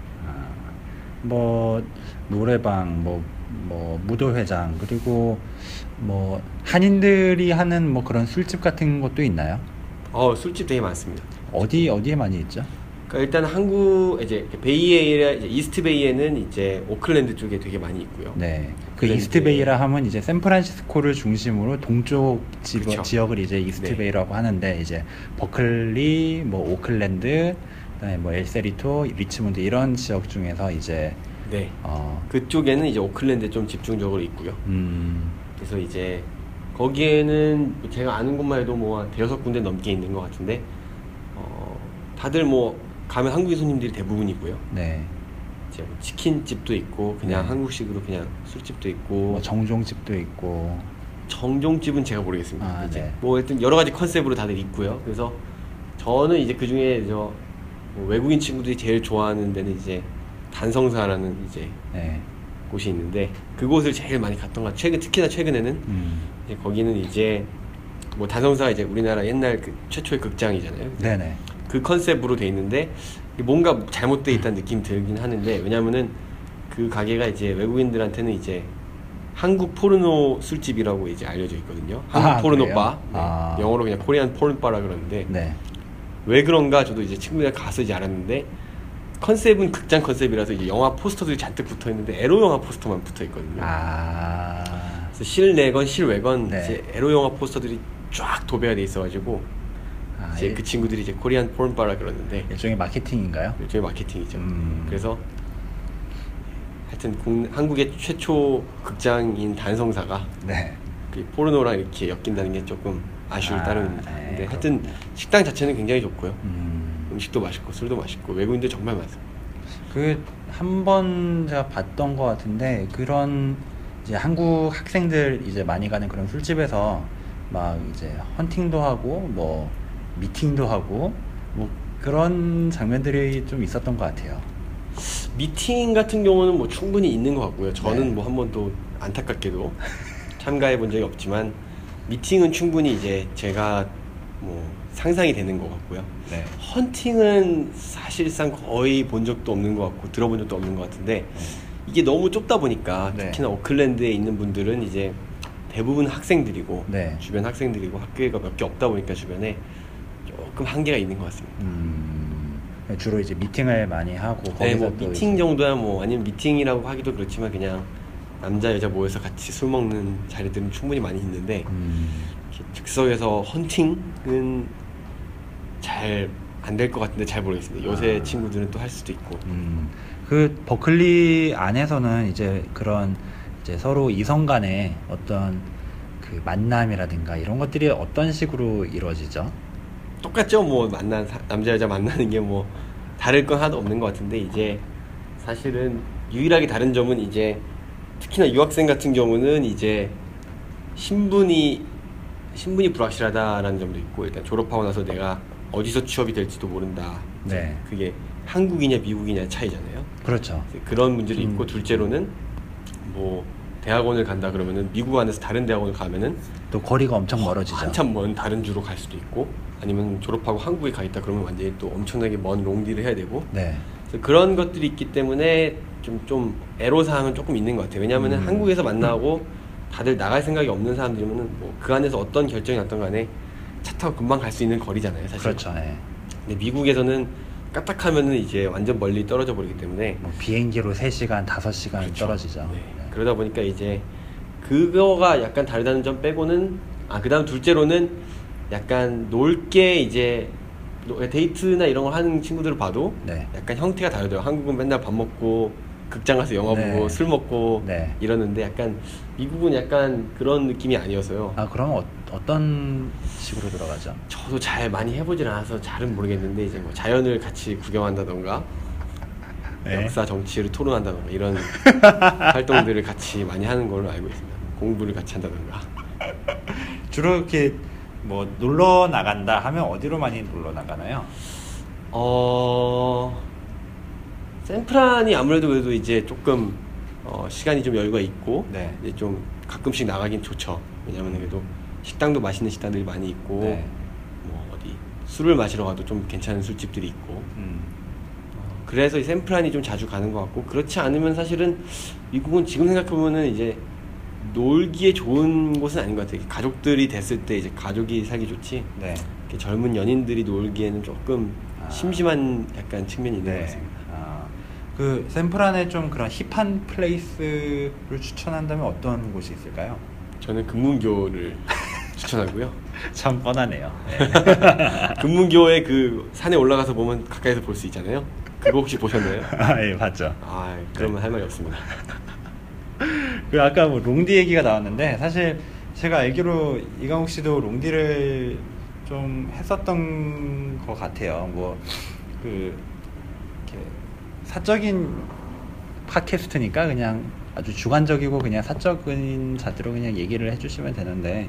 뭐 노래방, 뭐 무도회장, 그리고 뭐 한인들이 하는 뭐 그런 술집 같은 것도 있나요? 술집 되게 많습니다. 어디에 많이 있죠? 그러니까 일단 한국 이제 베이에이라 이제 이스트 베이에는 이제 오클랜드 쪽에 되게 많이 있고요. 네. 그 오클랜드. 이스트베이라 하면 이제 샌프란시스코를 중심으로 동쪽 그쵸. 지역을 이제 이스트베이라고 하는데 이제 버클리, 뭐 오클랜드, 그다음에 뭐 엘세리토, 리치몬드 이런 지역 중에서 이제 네. 그쪽에는 이제 오클랜드에 좀 집중적으로 있고요. 그래서 이제 거기에는 제가 아는 곳만 해도 뭐 한 5군데 넘게 있는 것 같은데 다들 뭐 가면 한국인 손님들이 대부분이고요. 네. 이제 뭐 치킨집도 있고 그냥 네. 한국식으로 그냥 술집도 있고 뭐 정종집도 있고. 정종집은 제가 모르겠습니다. 이제 네. 뭐 하여튼 여러 가지 컨셉으로 다들 있고요. 그래서 저는 이제 그 중에 뭐 외국인 친구들이 제일 좋아하는 데는 이제 단성사라는 이제 네. 곳이 있는데 그곳을 제일 많이 갔던 것 같아요. 특히나 최근에는 이제 거기는 이제 뭐 단성사가 이제 우리나라 옛날 그 최초의 극장이잖아요. 네네. 그 컨셉으로 돼 있는데 뭔가 잘못돼 있다는 느낌이 들긴 하는데, 왜냐면은 그 가게가 이제 외국인들한테는 이제 한국 포르노 술집이라고 이제 알려져 있거든요. 한국 포르노 그래요? 바. 네. 아. 영어로 그냥 코리안 포르노 바라 그러는데 네. 왜 그런가 저도 이제 친구들이랑 가서 이제 알았는데, 컨셉은 극장 컨셉이라서 이제 영화 포스터들이 잔뜩 붙어 있는데 에로 영화 포스터만 붙어 있거든요. 아. 그래서 실내건 실외건 네. 이제 에로 영화 포스터들이 쫙 도배가 돼 있어가지고 이제 그 친구들이 이제 코리안 포르노 바라 그러는데 일종의 마케팅인가요? 일종의 마케팅이죠. 그래서 하여튼 한국의 최초 극장인 단성사가 네. 그 포르노랑 이렇게 엮인다는 게 조금 아쉬울 따름입니다. 네, 근데 하여튼 식당 자체는 굉장히 좋고요. 음식도 음식도 맛있고 술도 맛있고 외국인들 정말 많습니다. 그 한 번 제가 봤던 것 같은데, 그런 이제 한국 학생들 이제 많이 가는 그런 술집에서 막 이제 헌팅도 하고 뭐 미팅도 하고 뭐 그런 장면들이 좀 있었던 것 같아요. 미팅 같은 경우는 뭐 충분히 있는 것 같고요. 저는 네. 뭐 한 번도 안타깝게도 참가해 본 적이 없지만, 미팅은 충분히 이제 제가 뭐 상상이 되는 것 같고요. 네. 헌팅은 사실상 거의 본 적도 없는 것 같고 들어본 적도 없는 것 같은데, 이게 너무 좁다 보니까 네. 특히나 오클랜드에 있는 분들은 이제 대부분 학생들이고 네. 주변 학생들이고 학교가 몇 개 없다 보니까 주변에 조금 한계가 있는 것 같습니다. 주로 이제 미팅을 많이 하고 네, 거기서 뭐 또 미팅 이제 정도야 뭐, 아니면 미팅이라고 하기도 그렇지만 그냥 남자 여자 모여서 같이 술 먹는 자리들은 충분히 많이 있는데, 이렇게 즉석에서 헌팅은 잘 안 될 것 같은데 잘 모르겠습니다. 요새 친구들은 또 할 수도 있고. 그 버클리 안에서는 이제 그런 이제 서로 이성 간의 어떤 그 만남이라든가 이런 것들이 어떤 식으로 이루어지죠? 똑같죠. 뭐 남자 여자 만나는 게 뭐 다를 건 하나도 없는 것 같은데, 이제 사실은 유일하게 다른 점은 이제 특히나 유학생 같은 경우는 이제 신분이 불확실하다라는 점도 있고, 일단 졸업하고 나서 내가 어디서 취업이 될지도 모른다. 네. 그게 한국이냐 미국이냐 차이잖아요. 그렇죠. 그런 문제도 있고, 둘째로는 뭐 대학원을 간다 그러면은 미국 안에서 다른 대학원을 가면은 또 거리가 엄청 멀어지죠. 한참 먼 다른 주로 갈 수도 있고, 아니면 졸업하고 한국에 가 있다 그러면 완전히 또 엄청나게 먼 롱디를 해야 되고, 네. 그래서 그런 것들이 있기 때문에 좀 애로사항은 조금 있는 것 같아요. 왜냐하면 한국에서 만나고 다들 나갈 생각이 없는 사람들이면은 뭐 그 안에서 어떤 결정이 났던 간에 차 타고 금방 갈 수 있는 거리잖아요, 사실. 그렇죠. 네. 근데 미국에서는 까딱하면은 이제 완전 멀리 떨어져 버리기 때문에 뭐 비행기로 3시간, 5시간 그렇죠. 떨어지죠. 네. 네. 그러다 보니까 이제 그거가 약간 다르다는 점 빼고는, 그다음 둘째로는 약간 놀게 이제 데이트나 이런 걸 하는 친구들을 봐도 네. 약간 형태가 다르더라고요. 한국은 맨날 밥 먹고 극장 가서 영화 네. 보고 술 먹고 네. 이러는데, 약간 미국은 약간 그런 느낌이 아니어서요. 그럼 어떤 식으로 들어가죠? 저도 잘 많이 해보질 않아서 잘은 모르겠는데, 이제 뭐 자연을 같이 구경한다던가 네. 역사 정치를 토론한다던가 이런 활동들을 같이 많이 하는 걸로 알고 있습니다. 공부를 같이 한다던가. 주로 이렇게 뭐 놀러 나간다 하면 어디로 많이 놀러 나가나요? 샌프란이 아무래도 그래도 이제 조금 시간이 좀 여유가 있고, 네. 이제 좀 가끔씩 나가긴 좋죠. 왜냐면 그래도 식당도 맛있는 식당들이 많이 있고, 네. 뭐 어디 술을 마시러 가도 좀 괜찮은 술집들이 있고, 그래서 이 샌프란이 좀 자주 가는 것 같고, 그렇지 않으면 사실은 미국은 지금 생각해보면은 이제 놀기에 좋은 곳은 아닌 것 같아요. 가족들이 됐을 때 이제 가족이 살기 좋지, 네. 이렇게 젊은 연인들이 놀기에는 조금 심심한 약간 측면이 있는 것 같습니다. 그 샌프란에 좀 그런 힙한 플레이스를 추천한다면 어떤 곳이 있을까요? 저는 금문교를 추천하고요. 참 뻔하네요. 네. 금문교의 그 산에 올라가서 보면 가까이서 볼 수 있잖아요. 그거 혹시 보셨나요? 예, 봤죠. 그러면 네. 할 말이 없습니다. 그 아까 뭐 롱디 얘기가 나왔는데, 사실 제가 알기로 이강욱 씨도 롱디를 좀 했었던 것 같아요. 뭐 그 이렇게 사적인 팟캐스트니까 그냥 아주 주관적이고 그냥 사적인 자대로 그냥 얘기를 해주시면 되는데,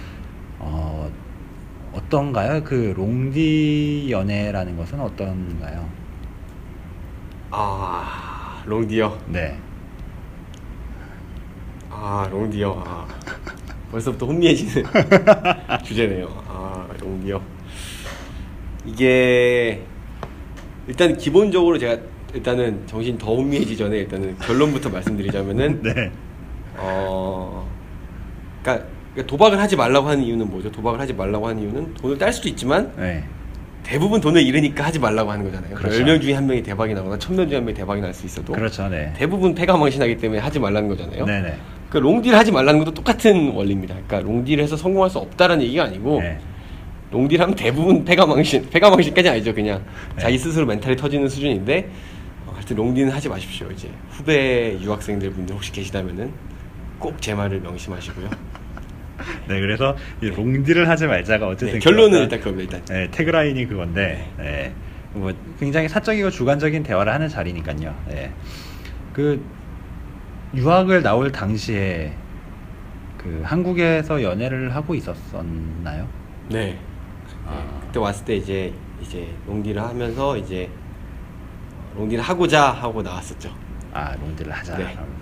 어떤가요? 그 롱디 연애라는 것은 어떤가요? 롱디요. 네. 롱디요. 벌써부터 혼미해지는 주제네요. 아, 롱디요. 이게 일단 기본적으로 제가 일단은 정신 더 혼미해지기 전에 일단은 결론부터 말씀드리자면은 네. 그러니까 도박을 하지 말라고 하는 이유는 뭐죠? 도박을 하지 말라고 하는 이유는 돈을 딸 수도 있지만 네. 대부분 돈을 잃으니까 하지 말라고 하는 거잖아요. 그렇죠. 10명 중에 한 명이 대박이 나거나 1000명 중에 한 명이 대박이 날 수 있어도 그렇죠. 네. 대부분 패가망신하기 때문에 하지 말라는 거잖아요. 네네. 그 롱딜 하지 말라는 것도 똑같은 원리입니다. 그러니까 롱딜을 해서 성공할 수 없다라는 얘기가 아니고 네. 롱딜 하면 대부분 패가망신까지 아니죠. 그냥 네. 자기 스스로 멘탈이 터지는 수준인데 하여튼 롱딜은 하지 마십시오. 이제 후배 유학생들 분들 혹시 계시다면은 꼭 제 말을 명심하시고요. 네, 그래서 이 롱딜을 하지 말자가 어쨌든 네, 결론은 그거가- 일단 그겁니다. 일단. 네, 태그라인이 그건데, 네. 뭐 굉장히 사적이고 주관적인 대화를 하는 자리니까요. 네. 그 유학을 나올 당시에 그 한국에서 연애를 하고 있었었나요? 네. 아. 그때 왔을 때 이제 롱딜을 하면서 이제 롱딜을 하고자 하고 나왔었죠. 아, 롱딜을 하자. 네. 그러면서.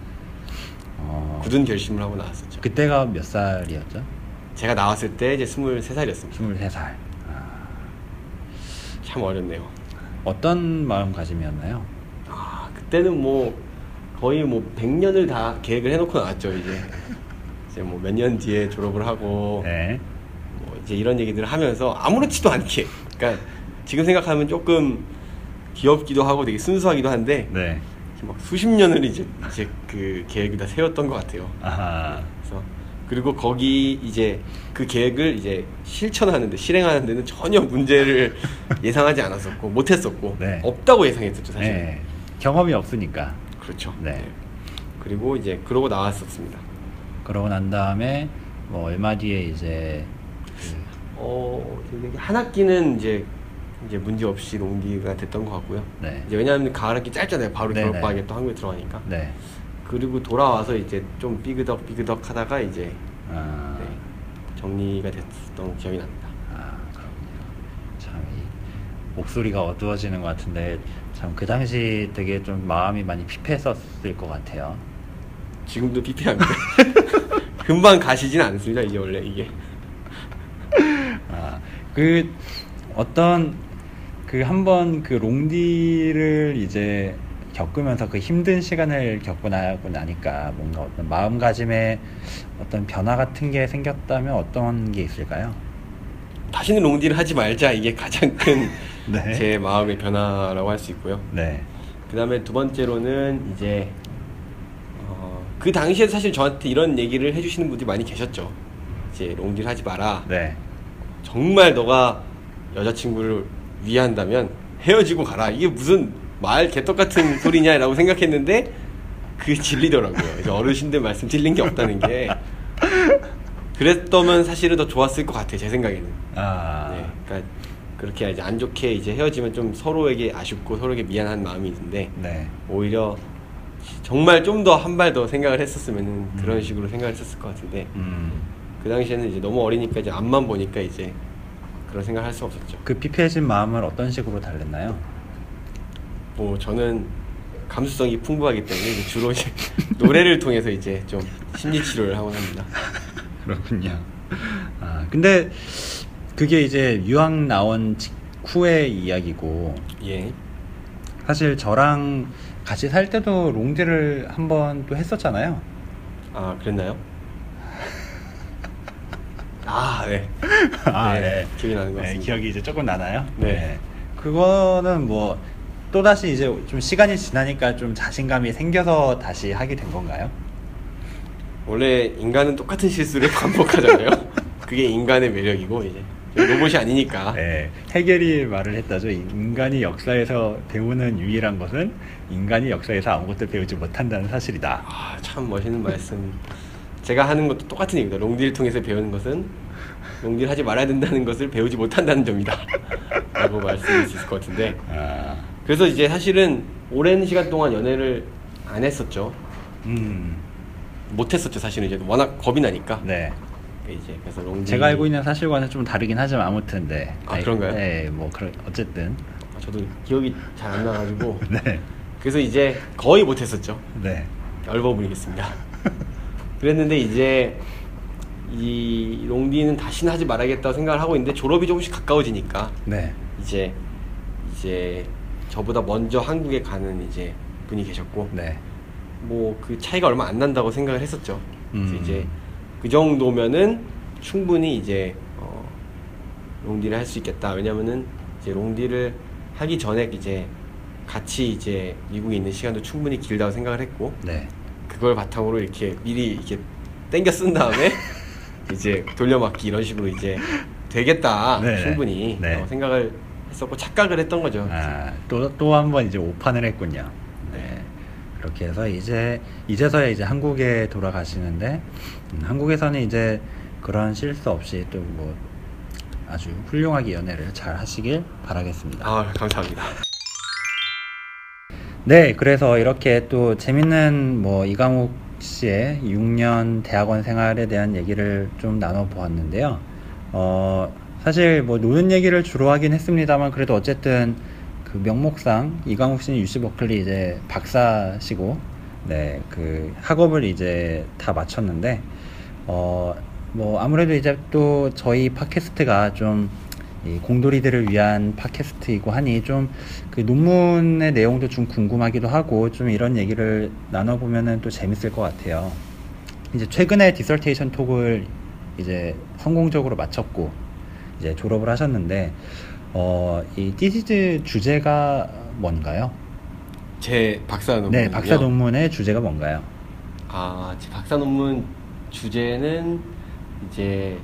굳은 결심을 하고 나왔었죠. 그때가 몇 살이었죠? 제가 나왔을 때 이제 23살이었습니다. 23살. 아, 참 어렵네요. 어떤 마음가짐이었나요? 아, 그때는 뭐 거의 뭐 100년을 다 계획을 해놓고 나왔죠. 이제 뭐 몇 년 뒤에 졸업을 하고 네. 뭐 이제 이런 얘기들을 하면서 아무렇지도 않게, 그러니까 지금 생각하면 조금 귀엽기도 하고 되게 순수하기도 한데 네. 막 수십 년을 이제 그 계획을 다 세웠던 것 같아요. 아하. 그래서 그리고 거기 이제 그 계획을 이제 실행하는 데는 전혀 문제를 예상하지 않았었고 못했었고 네. 없다고 예상했었죠 사실. 네. 경험이 없으니까. 그렇죠. 네. 그리고 이제 그러고 나왔었습니다. 그러고 난 다음에 뭐 얼마 뒤에 이제 되게 한 학기는 이제 문제 없이 롱디가 됐던 것 같고요. 네. 이제 왜냐하면 가을 학기 짧잖아요. 바로 네네. 졸업반에 또 한국에 들어가니까. 네. 그리고 돌아와서 이제 좀 삐그덕 하다가 이제 아, 네, 정리가 됐던 기억이 납니다. 아, 그렇군요. 참, 이 목소리가 어두워지는 것 같은데, 참, 그 당시 되게 좀 마음이 많이 피폐했었을 것 같아요. 지금도 피폐합니다. 금방 가시진 않습니다. 이게 원래 이게. 아, 그, 어떤, 그 한번 그 롱디를 이제 겪으면서 그 힘든 시간을 겪고 나고 나니까 뭔가 어떤 마음가짐에 어떤 변화 같은 게 생겼다면 어떤 게 있을까요? 다시는 롱디를 하지 말자, 이게 가장 큰 네. 제 마음의 변화라고 할 수 있고요. 네. 그 다음에 두 번째로는 이제 그 당시에 사실 저한테 이런 얘기를 해주시는 분들이 많이 계셨죠. 이제 롱디를 하지 마라. 네. 정말 너가 여자친구를 위한다면 헤어지고 가라. 이게 무슨 말 개떡 같은 소리냐라고 생각했는데 그게 진리더라고요. 그래서 어르신들 말씀 틀린 게 없다는 게, 그랬다면 사실은 더 좋았을 것 같아요. 제 생각에는. 아, 네, 그러니까 그렇게 이제 안 좋게 이제 헤어지면 좀 서로에게 아쉽고 서로에게 미안한 마음이 있는데, 네. 오히려 정말 좀 더 한 발 더 생각을 했었으면 그런 식으로 생각을 했었을 것 같은데, 그 당시에는 이제 너무 어리니까 이제 앞만 보니까 이제 그런 생각을 할 수 없었죠. 그 피폐해진 마음을 어떤 식으로 달랬나요? 뭐 저는 감수성이 풍부하기 때문에 이제 주로 이제 노래를 통해서 이제 좀 심리 치료를 하곤 합니다. 그렇군요. 아, 근데 그게 이제 유학 나온 직후의 이야기고, 예. 사실 저랑 같이 살 때도 롱디를 한 번 또 했었잖아요. 아, 그랬나요? 아, 네. 아, 네, 기억이 나는 것 네, 같습니다. 기억이 이제 조금 나나요? 네. 그거는 뭐 또다시 이제 좀 시간이 지나니까 좀 자신감이 생겨서 다시 하게 된 건가요? 원래 인간은 똑같은 실수를 반복하잖아요. 그게 인간의 매력이고, 이제 로봇이 아니니까. 네. 해겔이 말을 했다죠. 인간이 역사에서 배우는 유일한 것은 인간이 역사에서 아무것도 배우지 못한다는 사실이다. 아, 참 멋있는 말씀. 제가 하는 것도 똑같은 얘기입니다. 롱디를 통해서 배우는 것은 롱디를 하지 말아야 된다는 것을 배우지 못한다는 점이다 라고 말씀드릴 수 있을 것 같은데, 아, 그래서 이제 사실은 오랜 시간 동안 연애를 안 했었죠. 못했었죠. 사실은 이제 워낙 겁이 나니까. 네. 이제 그래서 롱디, 제가 알고 있는 사실과는 좀 다르긴 하지만 아무튼 네. 아, 그런가요? 네, 뭐 어쨌든. 저도 기억이 잘 안 나가지고 네. 그래서 이제 거의 못했었죠. 네. 얼버무리겠습니다. 그랬는데 이제 이 롱디는 다시는 하지 말아야겠다고 생각을 하고 있는데 졸업이 조금씩 가까워지니까 네. 이제 저보다 먼저 한국에 가는 이제 분이 계셨고 네. 뭐 그 차이가 얼마 안 난다고 생각을 했었죠. 그래서 이제 그 정도면은 충분히 이제 롱디를 할 수 있겠다. 왜냐면은 이제 롱디를 하기 전에 이제 같이 이제 미국에 있는 시간도 충분히 길다고 생각을 했고, 네. 그걸 바탕으로 이렇게 미리 이렇게 땡겨 쓴 다음에 이제 돌려막기 이런 식으로 이제 되겠다. 네네. 충분히 네. 생각을 했었고 착각을 했던 거죠. 또 한 번 이제 오판을 했군요. 네. 그렇게 해서 이제서야 이제 한국에 돌아가시는데, 한국에서는 이제 그런 실수 없이 또 뭐 아주 훌륭하게 연애를 잘 하시길 바라겠습니다. 감사합니다. 네, 그래서 이렇게 또 재밌는 뭐 이강욱 씨의 6년 대학원 생활에 대한 얘기를 좀 나눠보았는데요. 사실 뭐 노는 얘기를 주로 하긴 했습니다만, 그래도 어쨌든 그 명목상 이강욱 씨는 UC 버클리 이제 박사시고, 네, 그 학업을 이제 다 마쳤는데, 뭐 아무래도 이제 또 저희 팟캐스트가 좀 이 공돌이들을 위한 팟캐스트이고 하니 좀 그 논문의 내용도 좀 궁금하기도 하고, 좀 이런 얘기를 나눠보면은 또 재밌을 것 같아요. 이제 최근에 디설테이션 톡을 이제 성공적으로 마쳤고 이제 졸업을 하셨는데, 이 디시즈 주제가 뭔가요? 제 박사 논문. 네, 박사 논문의 주제가 뭔가요? 제 박사 논문 주제는 이제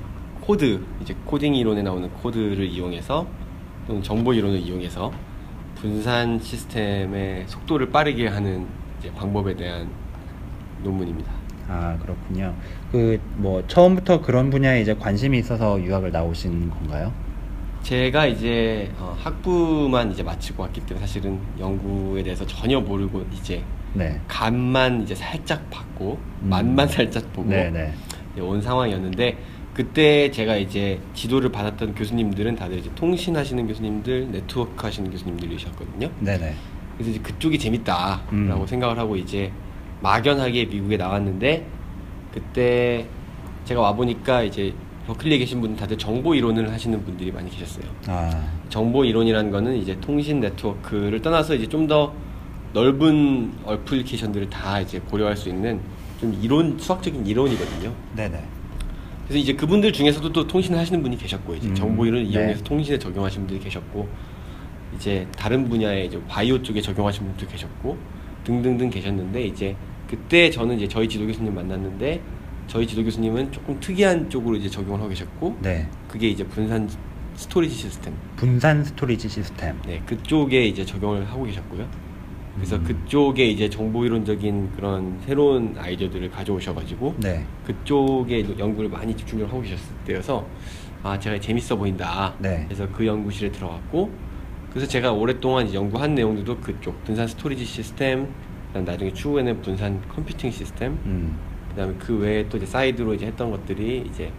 코딩 이론에 나오는 코드를 이용해서, 또는 정보 이론을 이용해서 분산 시스템의 속도를 빠르게 하는 이제 방법에 대한 논문입니다. 그렇군요. 그 뭐 처음부터 그런 분야에 이제 관심이 있어서 유학을 나오신 건가요? 제가 이제 학부만 이제 마치고 왔기 때문에 사실은 연구에 대해서 전혀 모르고 이제 네. 간만 이제 살짝 받고 맛만 살짝 보고 네네. 온 상황이었는데, 그때 제가 이제 지도를 받았던 교수님들은 다들 이제 통신하시는 교수님들, 네트워크 하시는 교수님들이셨거든요. 네네. 그래서 이제 그쪽이 재밌다라고 생각을 하고 이제 막연하게 미국에 나왔는데, 그때 제가 와보니까 이제 버클리에 계신 분들 다들 정보 이론을 하시는 분들이 많이 계셨어요. 정보 이론이라는 거는 이제 통신 네트워크를 떠나서 이제 좀 더 넓은 어플리케이션들을 다 이제 고려할 수 있는 좀 수학적인 이론이거든요. 네네. 그래서 이제 그분들 중에서도 또 통신을 하시는 분이 계셨고, 이제 정보 이론을 네. 이용해서 통신에 적용하시는 분들이 계셨고, 이제 다른 분야에 이제 바이오 쪽에 적용하시는 분도 계셨고, 등등등 계셨는데, 이제 그때 저는 이제 저희 지도 교수님 만났는데, 저희 지도 교수님은 조금 특이한 쪽으로 이제 적용을 하고 계셨고, 네. 그게 이제 분산 스토리지 시스템. 분산 스토리지 시스템. 네, 그쪽에 이제 적용을 하고 계셨고요. 그래서 그쪽에 이제 정보 이론적인 그런 새로운 아이디어들을 가져오셔가지고, 네. 그쪽에 연구를 많이 집중을 하고 계셨을 때여서 제가 재밌어 보인다. 네. 그래서 그 연구실에 들어갔고, 그래서 제가 오랫동안 이제 연구한 내용들도 그쪽 분산 스토리지 시스템, 그다음 나중에 추후에는 분산 컴퓨팅 시스템, 그다음에 그 외에 또 이제 사이드로 이제 했던 것들이 이제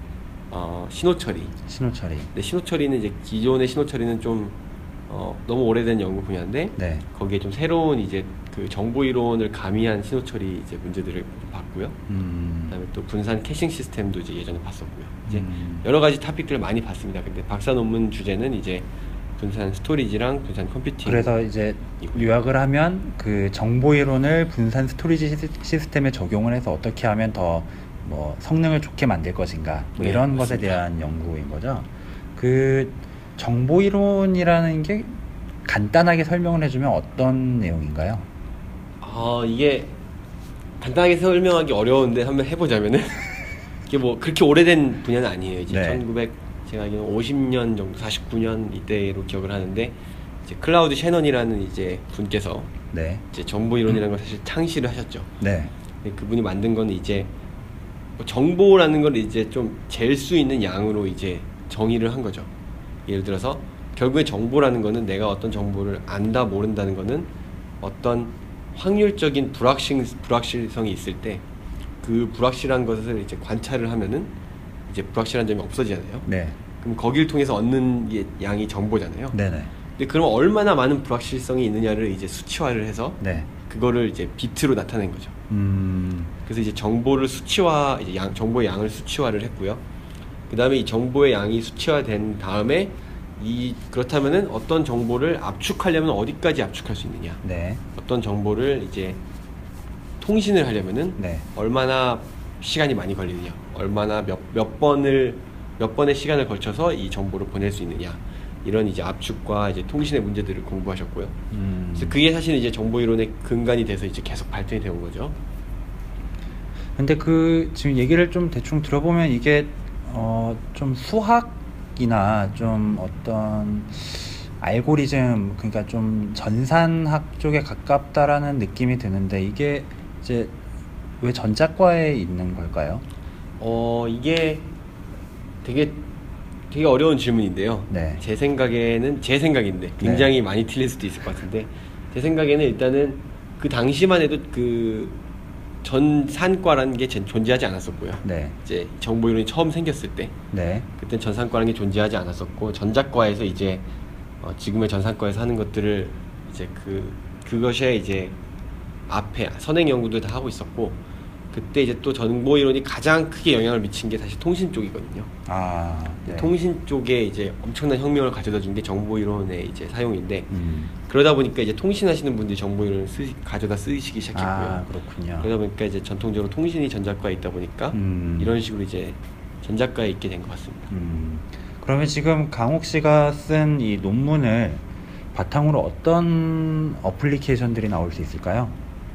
신호 처리. 근데 신호 처리는 이제 기존의 신호 처리는 좀 너무 오래된 연구 분야인데, 네. 거기에 좀 새로운 이제 그 정보 이론을 가미한 신호 처리 이제 문제들을 봤고요. 그다음에 또 분산 캐싱 시스템도 이제 예전에 봤었고요. 이제 여러 가지 토픽들을 많이 봤습니다. 근데 박사 논문 주제는 이제 분산 스토리지랑 분산 컴퓨팅. 그래서 이제 요약을 하면 그 정보 이론을 분산 스토리지 시스템에 적용을 해서 어떻게 하면 더 뭐 성능을 좋게 만들 것인가, 뭐 네, 이런 맞습니다. 것에 대한 연구인 거죠. 그 정보 이론이라는 게 간단하게 설명을 해주면 어떤 내용인가요? 이게 간단하게 설명하기 어려운데 한번 해보자면은 이게 뭐 그렇게 오래된 분야는 아니에요. 이제 네. 제가 알기로는 50년 정도, 49년 이때로 기억을 하는데, 이제 클라우드 셰넌이라는 이제 분께서 네. 이제 정보 이론이라는 걸 사실 창시를 하셨죠. 네. 근데 그분이 만든 건 이제 정보라는 걸 이제 좀 잴 수 있는 양으로 이제 정의를 한 거죠. 예를 들어서 결국에 정보라는 거는 내가 어떤 정보를 안다 모른다는 거는 어떤 확률적인 불확실성이 있을 때 그 불확실한 것을 이제 관찰을 하면은 이제 불확실한 점이 없어지잖아요. 네. 그럼 거기를 통해서 얻는 게 양이 정보잖아요. 네네. 근데 그럼 얼마나 많은 불확실성이 있느냐를 이제 수치화를 해서 네. 그거를 이제 비트로 나타낸 거죠. 그래서 이제 정보를 수치화, 이제 정보의 양을 수치화를 했고요. 그 다음에 이 정보의 양이 수치화된 다음에 그렇다면은 어떤 정보를 압축하려면 어디까지 압축할 수 있느냐. 네. 어떤 정보를 이제 통신을 하려면은 네. 얼마나 시간이 많이 걸리느냐. 얼마나 몇 번의 시간을 걸쳐서 이 정보를 보낼 수 있느냐. 이런 이제 압축과 이제 통신의 문제들을 공부하셨고요. 그래서 그게 사실 이제 정보 이론의 근간이 돼서 이제 계속 발전이 되온 거죠. 근데 지금 얘기를 좀 대충 들어보면 이게 좀 수학이나 좀 어떤 알고리즘, 그러니까 좀 전산학 쪽에 가깝다라는 느낌이 드는데, 이게 이제 왜 전자과에 있는 걸까요? 이게 되게 어려운 질문인데요. 네. 제 생각인데 굉장히 많이 틀릴 수도 있을 것 같은데, 제 생각에는 일단은 그 당시만 해도 그 전산과라는 게 존재하지 않았었고요. 네. 이제 정보 이론이 처음 생겼을 때, 네. 그때 전산과라는 게 존재하지 않았었고, 전자과에서 이제 지금의 전산과에서 하는 것들을 이제 그것에 이제 앞에 선행 연구도 다 하고 있었고, 그때 이제 또 정보 이론이 가장 크게 영향을 미친 게 사실 통신 쪽이거든요. 네. 통신 쪽에 이제 엄청난 혁명을 가져다 준 게 정보 이론의 이제 사용인데, 그러다 보니까 이제 통신하시는 분들이 정보 이론을 가져다 쓰시기 시작했고요. 그렇군요. 그러다 보니까 이제 전통적으로 통신이 전자과에 있다 보니까 이런 식으로 이제 전자과에 있게 된 것 같습니다. 그러면 지금 강욱 씨가 쓴 이 논문을 바탕으로 어떤 어플리케이션들이 나올 수 있을까요?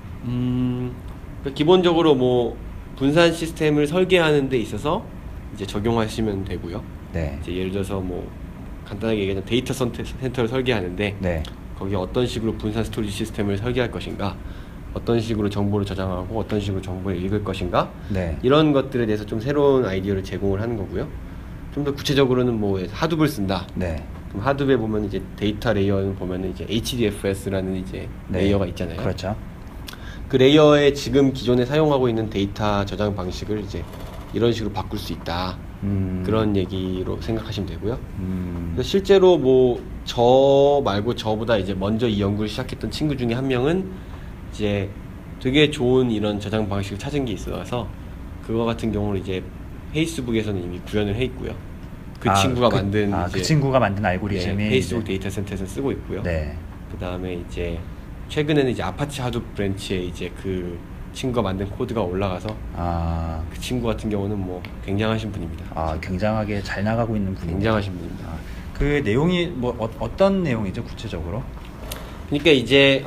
기본적으로 뭐 분산 시스템을 설계하는 데 있어서 이제 적용하시면 되고요. 네. 이제 예를 들어서 뭐 간단하게 얘기하면 데이터 센터를 설계하는데, 네. 거기에 어떤 식으로 분산 스토리지 시스템을 설계할 것인가, 어떤 식으로 정보를 저장하고 어떤 식으로 정보를 읽을 것인가, 네. 이런 것들에 대해서 좀 새로운 아이디어를 제공을 하는 거고요. 좀 더 구체적으로는 뭐 하둡을 쓴다. 네. 그럼 하둡에 보면 이제 데이터 레이어는 보면은 이제 HDFS라는 이제 레이어가 있잖아요. 그렇죠. 그 레이어에 지금 기존에 사용하고 있는 데이터 저장 방식을 이제 이런 식으로 바꿀 수 있다. 그런 얘기로 생각하시면 되고요. 근데 실제로 뭐 저 말고 저보다 이제 먼저 이 연구를 시작했던 친구 중에 한 명은 이제 되게 좋은 이런 저장 방식을 찾은 게 있어서, 그거 같은 경우는 이제 페이스북에서는 이미 구현을 해 있고요. 친구가 만든 그 친구가 만든 알고리즘이 페이스북 데이터 센터에서 쓰고 있고요. 네. 그 다음에 이제 최근에는 이제 아파치 하둡 브랜치에 이제 그 친구가 만든 코드가 올라가서 그 친구 같은 경우는 뭐 굉장하신 분입니다. 굉장하게 잘 나가고 있는 분입니다. 굉장하신 분입니다. 그 내용이 뭐 어떤 내용이죠, 구체적으로? 그러니까 이제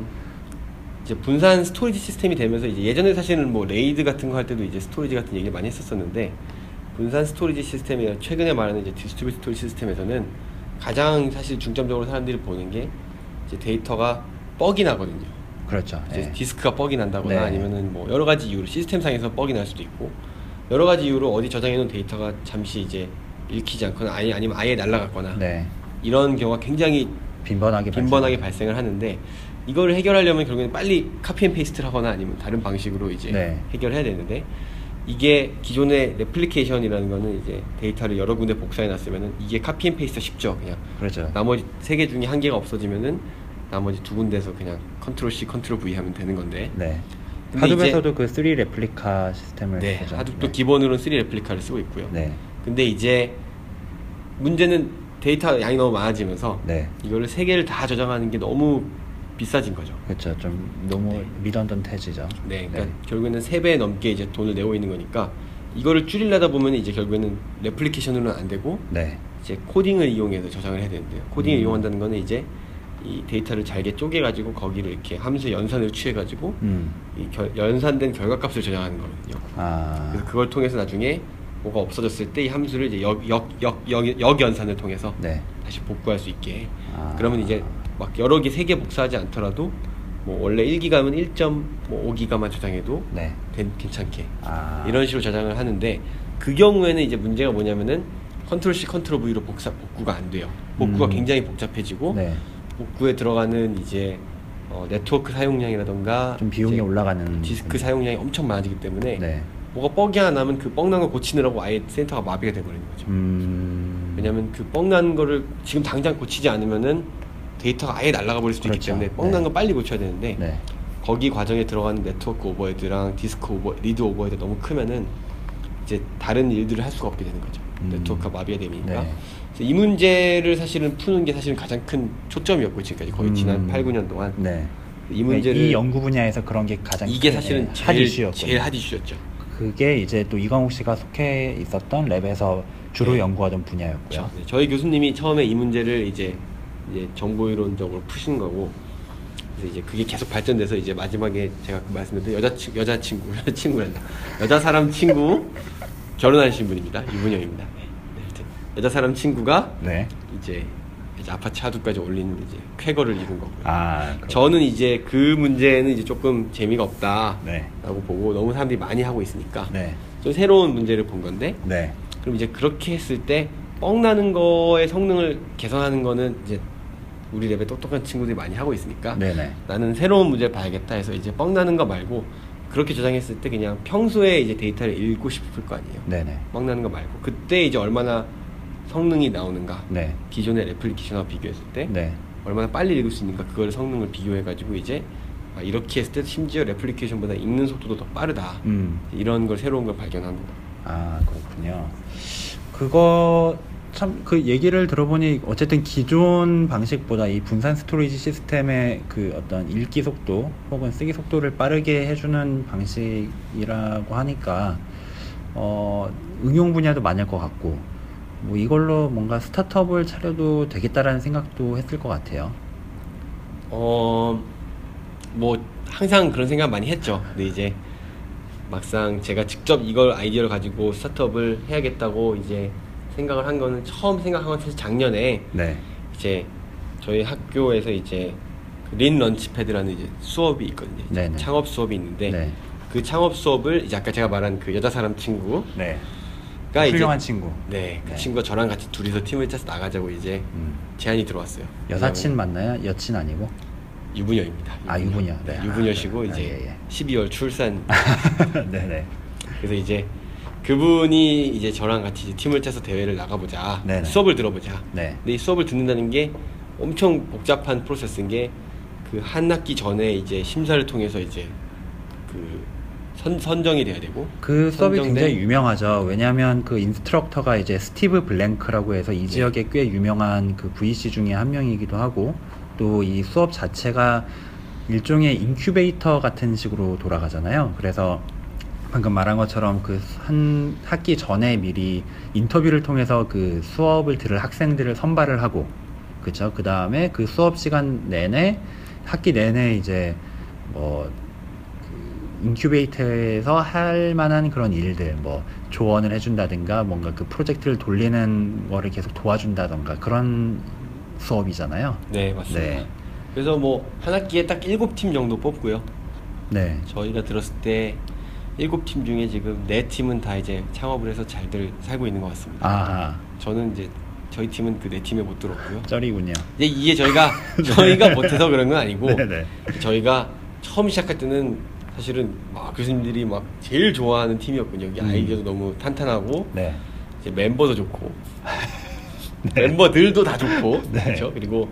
분산 스토리지 시스템이 되면서, 이제 예전에 사실은 뭐 레이드 같은 거 할 때도 이제 스토리지 같은 얘기를 많이 했었었는데, 분산 스토리지 시스템이 최근에 말하는 이제 디스트리뷰트 스토리지 시스템에서는 가장 사실 중점적으로 사람들이 보는 게 이제 데이터가 뻑이 나거든요. 그렇죠. 이제 디스크가 뻑이 난다거나, 네. 아니면은 뭐 여러 가지 이유로 시스템상에서 뻑이 날 수도 있고, 여러 가지 이유로 어디 저장해 놓은 데이터가 잠시 이제 읽히지 않거나 아니면 아예 날아갔거나, 네. 이런 경우가 굉장히 빈번하게 발생을 하는데, 이거를 해결하려면 결국엔 빨리 카피 앤 페이스트를 하거나 아니면 다른 방식으로 이제 해결해야 되는데, 이게 기존의 레플리케이션이라는 거는 이제 데이터를 여러 군데 복사해 놨으면은 이게 카피 앤 페이스트가 쉽죠. 그냥 그렇죠. 나머지 3개 중에 1개가 없어지면은 나머지 2군데서 그냥 컨트롤 C, 컨트롤 V 하면 되는 건데. 네. 하둡에서도 그 3 레플리카 시스템을 네, 하죠. 하둡도 기본으로는 3 레플리카를 쓰고 있고요. 네. 근데 이제 문제는 데이터 양이 너무 많아지면서 이거를 3개를 다 저장하는 게 너무 비싸진 거죠. 그렇죠. 좀 너무 리던던트해지죠. 네, 그러니까 결국에는 3배 넘게 이제 돈을 내고 있는 거니까, 이거를 줄이려다 보면 이제 결국에는 레플리케이션으로는 안 되고 이제 코딩을 이용해서 저장을 해야 되는데요. 코딩을 이용한다는 거는 이제 이 데이터를 잘게 쪼개가지고 거기를 이렇게 함수 연산을 취해가지고 이 연산된 결과값을 저장하는 거거든요. 그래서 그걸 통해서 나중에 뭐가 없어졌을 때 이 함수를 이제 역연산을 통해서 다시 복구할 수 있게. 그러면 이제 막 여러 개 3개 복사하지 않더라도 뭐 원래 1기가면 1.5기가만 저장해도 괜찮게 이런 식으로 저장을 하는데, 그 경우에는 이제 문제가 뭐냐면은 컨트롤 C, 컨트롤 V로 복구가 안 돼요. 복구가 굉장히 복잡해지고 복구에 들어가는 이제 네트워크 사용량이라던가 좀 비용이 올라가는 디스크 사용량이 엄청 많아지기 때문에 뭐가 뻑이 하나 나면 그 뻑난 거 고치느라고 아예 센터가 마비가 돼버리는 거죠. 왜냐면 그 뻑난 거를 지금 당장 고치지 않으면은 데이터가 아예 날아가 버릴 수도 있기 때문에 뻑난 거 빨리 고쳐야 되는데, 거기 과정에 들어가는 네트워크 오버헤드랑 리드 오버헤드 너무 크면은 이제 다른 일들을 할 수가 없게 되는 거죠. 네트워크가 마비가 되니까. 네. 그래서 이 문제를 사실은 푸는 게 사실은 가장 큰 초점이었고 지금까지 거의 지난 8, 9년 동안 네. 이 문제를 이 연구 분야에서 그런 게 가장 이게 큰, 사실은 제일 핫 이슈였죠. 그게 이제 또 이광욱 씨가 속해 있었던 랩에서 주로 네. 연구하던 분야였고요. 그렇죠. 네, 저희 교수님이 처음에 이 문제를 이제 정보이론적으로 푸신 거고, 그래서 이제 그게 계속 발전돼서 이제 마지막에 제가 말씀드린 여자 사람 친구 결혼하신 분입니다. 이분영입니다. 네, 여자 사람 친구가 네. 이제 아파트 하두까지 올리는 이제 쾌거를 이룬 거고요. 그렇구나. 저는 이제 그 문제는 이제 조금 재미가 없다라고 네. 보고 너무 사람들이 많이 하고 있으니까 네. 좀 새로운 문제를 본 건데, 네. 그럼 이제 그렇게 했을 때 뻥나는 거의 성능을 개선하는 거는 이제 우리 랩에 똑똑한 친구들이 많이 하고 있으니까 네네. 나는 새로운 문제를 봐야겠다 해서 이제 뻥나는 거 말고 그렇게 저장했을 때 그냥 평소에 이제 데이터를 읽고 싶을 거 아니에요. 네네. 뻥나는 거 말고 그때 이제 얼마나 성능이 나오는가, 네. 기존의 애플리케이션하고 비교했을 때 네. 얼마나 빨리 읽을 수 있는가, 그걸 성능을 비교해가지고 이제 이렇게 했을 때 심지어 애플리케이션보다 읽는 속도도 더 빠르다, 이런 걸 새로운 걸 발견한 거고. 그렇군요. 그거 참 그 얘기를 들어보니 어쨌든 기존 방식보다 이 분산 스토리지 시스템의 그 어떤 읽기 속도 혹은 쓰기 속도를 빠르게 해주는 방식이라고 하니까 응용 분야도 많을 것 같고, 뭐 이걸로 뭔가 스타트업을 차려도 되겠다라는 생각도 했을 것 같아요. 뭐 항상 그런 생각 많이 했죠. 근데 이제 막상 제가 직접 이걸 아이디어를 가지고 스타트업을 해야겠다고 이제 생각을 한 거는, 처음 생각한 건 사실 작년에 네. 이제 저희 학교에서 이제 린 런치패드라는 이제 수업이 있거든요. 이제 네네. 창업 수업이 있는데 네. 그 창업 수업을 이제 아까 제가 말한 그 여자 사람 친구가 네. 이제 훌륭한 친구. 네, 그 네. 친구가 저랑 같이 둘이서 팀을 짜서 나가자고 이제 제안이 들어왔어요. 여사친 맞나요? 여친 아니고? 유부녀입니다. 유부녀. 네. 유부녀시고 이제 예. 12월 출산. 네네. 그래서 이제 그분이 이제 저랑 같이 이제 팀을 짜서 대회를 나가보자. 네네. 수업을 들어보자. 네. 근데 이 수업을 듣는다는 게 엄청 복잡한 프로세스인 게, 그 한 학기 전에 이제 심사를 통해서 이제 그 선정이 돼야 되고, 그 수업이 선정된- 굉장히 유명하죠. 왜냐하면 그 인스트럭터가 이제 스티브 블랭크라고 해서 이 네. 지역에 꽤 유명한 그 VC 중에 한 명이기도 하고, 또 이 수업 자체가 일종의 인큐베이터 같은 식으로 돌아가잖아요. 그래서 방금 말한 것처럼 그 한 학기 전에 미리 인터뷰를 통해서 그 수업을 들을 학생들을 선발을 하고, 그쵸? 그 다음에 그 수업 시간 내내, 학기 내내 이제 뭐 인큐베이터에서 할 만한 그런 일들, 뭐 조언을 해준다든가 뭔가 그 프로젝트를 돌리는 거를 계속 도와준다던가 그런 수업이잖아요. 네, 맞습니다. 네. 그래서 뭐 한 학기에 딱 7팀 정도 뽑고요. 네. 저희가 들었을 때 7팀 중에 지금 4팀은 다 이제 창업을 해서 잘들 살고 있는 것 같습니다. 아하. 저는 이제 저희 팀은 그 4팀에 못 들었고요. 쩔이군요. 이게 저희가 못해서 그런 건 아니고, 네네. 저희가 처음 시작할 때는 사실은 막 교수님들이 막 제일 좋아하는 팀이었군요. 여기 아이디어도 너무 탄탄하고, 네. 이제 멤버도 좋고, 멤버들도 다 좋고, 네. 그렇죠. 그리고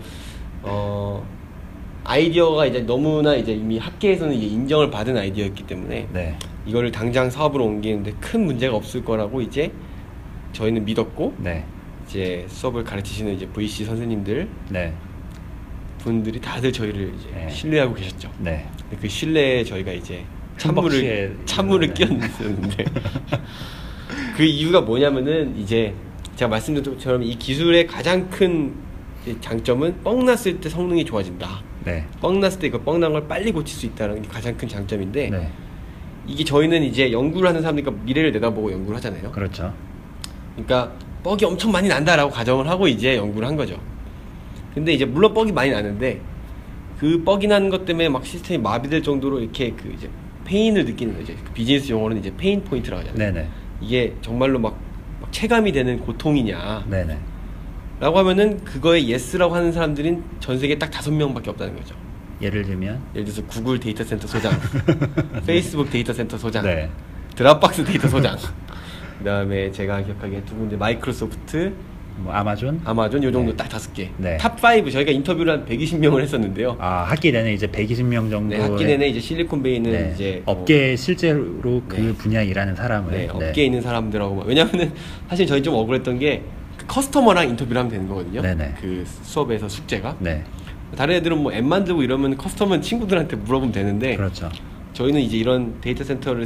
아이디어가 이제 너무나 이제 이미 학계에서는 이제 인정을 받은 아이디어였기 때문에 네. 이거를 당장 사업으로 옮기는데 큰 문제가 없을 거라고 이제 저희는 믿었고, 네. 이제 수업을 가르치시는 이제 VC 선생님들 네. 분들이 다들 저희를 이제 네. 신뢰하고 계셨죠. 네. 근데 그 신뢰에 저희가 이제 흠벅시에 찬물을 네. 끼얹었는데 그 이유가 뭐냐면은, 이제 제가 말씀드린 것처럼 이 기술의 가장 큰 장점은 뻥났을 때 성능이 좋아진다. 네. 뻥났을 때 이거 뻥난 걸 빨리 고칠 수 있다는 게 가장 큰 장점인데, 네. 이게 저희는 이제 연구를 하는 사람이니까 미래를 내다보고 연구를 하잖아요. 그렇죠. 그러니까 뻑이 엄청 많이 난다라고 가정을 하고 이제 연구를 한 거죠. 근데 이제 물론 뻑이 많이 나는데 그 뻑이 나는 것 때문에 막 시스템이 마비될 정도로 이렇게 그 이제 페인을 느끼는 거죠. 그 비즈니스 용어로는 이제 페인 포인트라고 하잖아요. 네네. 이게 정말로 막 체감이 되는 고통이냐 네네. 라고 하면은 그거에 예스라고 하는 사람들은 전 세계에 딱 5명밖에 없다는 거죠. 예를 들면 예를 들어서 구글 데이터 센터 소장, 페이스북 데이터 센터 소장, 네. 드랍박스 데이터 소장, 그 다음에 제가 기억하기에 두 군데 마이크로소프트, 뭐 아마존 요 정도 네. 딱 5개. 네. 탑5 저희가 인터뷰를 한 120명을 했었는데요. 아 학기 내내 이제 120명 정도 네, 학기 내내 이제 실리콘베이는 네. 이제 업계에 실제로 그 네. 분야에 일하는 사람을 네, 업계에 있는 사람들하고 왜냐면은 사실 저희 좀 억울했던 게 그 커스터머랑 인터뷰를 하면 되는 거거든요. 네네. 그 수업에서 숙제가. 네. 다른 애들은 뭐 앱 만들고 이러면 커스터머 친구들한테 물어보면 되는데 그렇죠. 저희는 이제 이런 데이터 센터를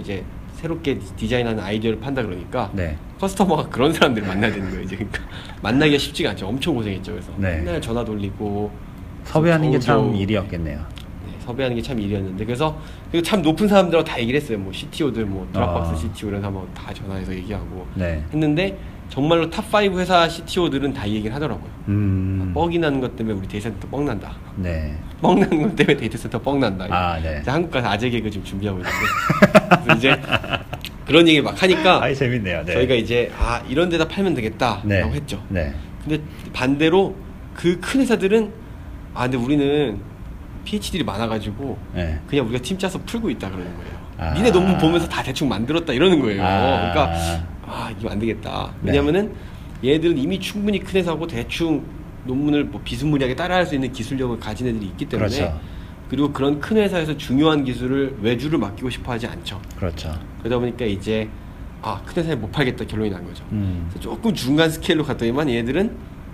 새롭게 디자인하는 아이디어를 판다 그러니까 네. 커스터머가 그런 사람들을 만나야 되는 거예요. 이제 그러니까 만나기가 쉽지가 않죠. 엄청 고생했죠. 그래서 네. 맨날 전화 돌리고 섭외하는 게 참 겨우겨우 일이었겠네요. 네, 섭외하는 게 참 일이었는데 그래서 참 높은 사람들하고 다 얘기를 했어요. 뭐 CTO들 뭐 드랍박스 CTO 이런 사람 다 전화해서 얘기하고 네. 했는데 정말로 탑5 회사 CTO들은 다 이 얘기를 하더라고요. 뻑이 나는 것 때문에 우리 데이터 센터 뻥 난다. 네. 뻥 나는 것 때문에 데이터 센터 뻥 난다. 아, 네. 이제 한국 가서 아재 개그 지금 준비하고 있는데 그래서 이제 그런 얘기 막 하니까 아이 재밌네요. 네. 저희가 이제 이런 데다 팔면 되겠다라고 네. 했죠. 네. 근데 반대로 그 큰 회사들은 근데 우리는 PhD들이 많아가지고 네. 그냥 우리가 팀 짜서 풀고 있다 그러는 거예요. 아. 니네 논문 보면서 다 대충 만들었다 이러는 거예요. 아. 그러니까 이거 안 되겠다. 네. 왜냐면은 얘들은 이미 충분히 큰 회사고 대충 논문을 뭐 비스무리하게 따라할 수 있는 기술력을 가진 애들이 있기 때문에 그렇죠. 그리고 그런 큰 회사에서 중요한 기술을 외주를 맡기고 싶어 하지 않죠. 그렇죠. 그러다 보니까 이제 큰 회사에 못 팔겠다 결론이 난 거죠. 그래서 조금 중간 스케일로 갔더니만 얘들은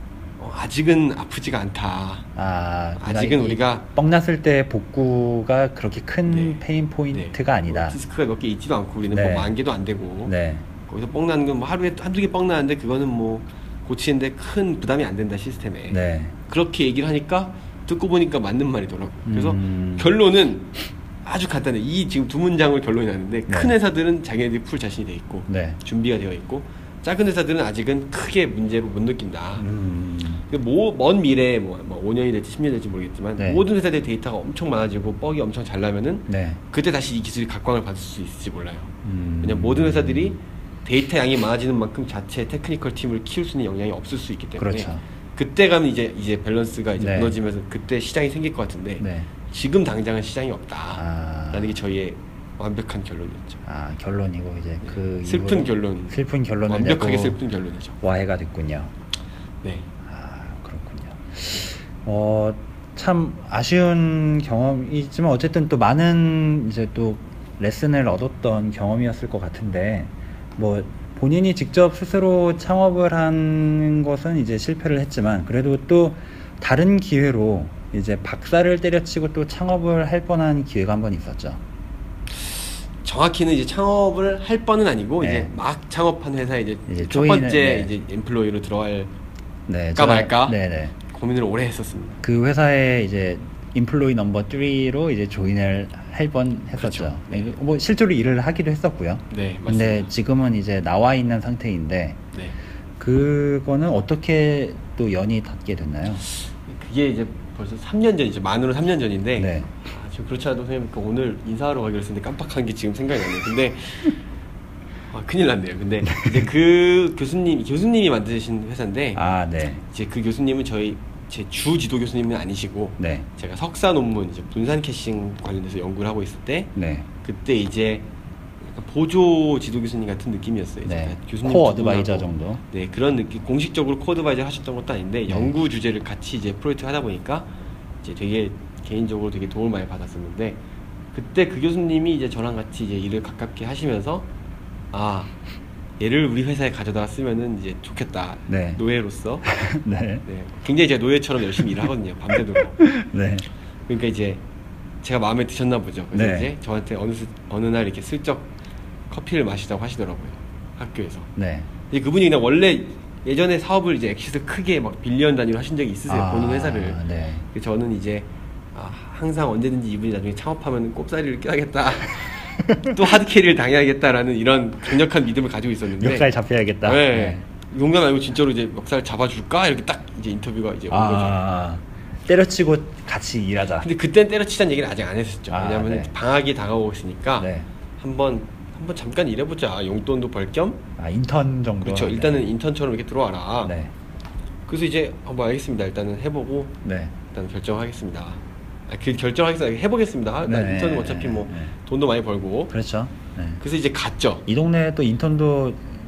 아직은 아프지가 않다. 아직은 우리가 뻥났을 때 복구가 그렇게 큰 네. 페인 포인트가 네. 아니다. 디스크가 몇 개 있지도 않고 우리는 네. 뭐 10,000개도 안 되고 네. 거기서 뻥 나는 건 뭐 하루에 한두 개 뻥 나는데 그거는 뭐 고치는데 큰 부담이 안 된다 시스템에. 네. 그렇게 얘기를 하니까 듣고 보니까 맞는 말이더라고요. 그래서 음. 결론은 아주 간단해. 이 지금 두 문장을 결론이 나는데 네. 큰 회사들은 자기네들이 풀 자신이 돼 있고 네. 준비가 되어 있고 작은 회사들은 아직은 크게 문제로 못 느낀다. 그 먼 미래에 뭐 5년이 될지 10년이 될지 모르겠지만 네. 모든 회사들 데이터가 엄청 많아지고 뻑이 엄청 잘 나면은 네. 그때 다시 이 기술이 각광을 받을 수 있을지 몰라요. 왜냐면 모든 회사들이 데이터 양이 많아지는 만큼 자체 테크니컬 팀을 키울 수 있는 역량이 없을 수 있기 때문에 그렇죠. 그때 가면 이제 밸런스가 이제 네. 무너지면서 그때 시장이 생길 것 같은데 네. 지금 당장은 시장이 없다라는 게 저희의 완벽한 결론이었죠. 결론이고 이제 그 슬픈 이후로 결론. 슬픈 결론을 완벽하게 내고 슬픈 결론이죠. 와해가 됐군요. 네. 그렇군요. 참 아쉬운 경험이지만 어쨌든 또 많은 이제 또 레슨을 얻었던 경험이었을 것 같은데 뭐 본인이 직접 스스로 창업을 한 것은 이제 실패를 했지만 그래도 또 다른 기회로 이제 박살을 때려치고 또 창업을 할 뻔한 기회가 한 번 있었죠. 정확히는 이제 창업을 할 뻔은 아니고 네. 이제 막 창업한 회사에 이제 첫 조인을, 번째 네. 이제 엠플로이로 들어갈까 네, 말까 네네. 고민을 오래 했었습니다. 그 회사에 이제 인플로이 넘버 3로 이제 조인을 할 뻔 했었죠. 그렇죠. 네. 뭐 실제로 일을 하기도 했었고요. 네, 맞습니다. 근데 지금은 이제 나와 있는 상태인데 네. 그거는 어떻게 또 연이 닿게 됐나요? 그게 이제 벌써 3년 전이죠. 만으로 3년 전인데 네. 지금 그렇지 않아도 선생님 오늘 인사하러 가기로 했는데 깜빡한 게 지금 생각이 나네요. 근데 큰일 났네요. 근데 이제 그 교수님이 만드신 회사인데 네. 이제 그 교수님은 제 주 지도 교수님은 아니시고 네. 제가 석사 논문 이제 분산 캐싱 관련해서 연구를 하고 있을 때 네. 그때 이제 약간 보조 지도 교수님 같은 느낌이었어요. 네. 교수님 코 두 분하고 어드바이저 정도. 네, 그런 느낌. 공식적으로 코 어드바이저 하셨던 것도 아닌데 네. 연구 주제를 같이 이제 프로젝트 하다 보니까 이제 되게 개인적으로 되게 도움을 많이 받았었는데 그때 그 교수님이 이제 저랑 같이 이제 일을 가깝게 하시면서 얘를 우리 회사에 가져다 쓰면은 이제 좋겠다. 네. 노예로서. 네. 네. 굉장히 제가 노예처럼 열심히 일을 하거든요. 밤새도록. 네. 그러니까 이제 제가 마음에 드셨나 보죠. 그래서 네. 이제 저한테 어느 날 이렇게 슬쩍 커피를 마시자고 하시더라고요. 학교에서. 네. 이제 그분이 그냥 원래 예전에 사업을 이제 엑시스 크게 막 빌리언 단위로 하신 적이 있으세요. 본인 회사를. 네. 그래서 저는 이제 항상 언제든지 이분이 나중에 창업하면 꼽사리를 껴야겠다. 또 하드캐리를 당해야겠다라는 이런 강력한 믿음을 가지고 있었는데 멱살 잡혀야겠다. 네. 농담 아니고 진짜로 이제 멱살 잡아줄까? 이렇게 딱 이제 인터뷰가 이제 온 거죠. 때려치고 같이 일하자. 근데 그땐 때려치자는 얘기를 아직 안 했었죠. 왜냐면 네. 방학이 다가오고 있으니까 네. 한번 잠깐 일해보자. 용돈도 벌 겸. 인턴 정도. 그렇죠. 일단은 인턴처럼 이렇게 들어와라. 네. 그래서 이제 뭐 알겠습니다. 일단은 해보고 네. 일단 결정하겠습니다. 결정하겠습니다. 해보겠습니다. 네. 인턴은 어차피 뭐 네. 돈도 많이 벌고. 그렇죠. 네. 그래서 이제 갔죠. 이 동네에 또 인턴도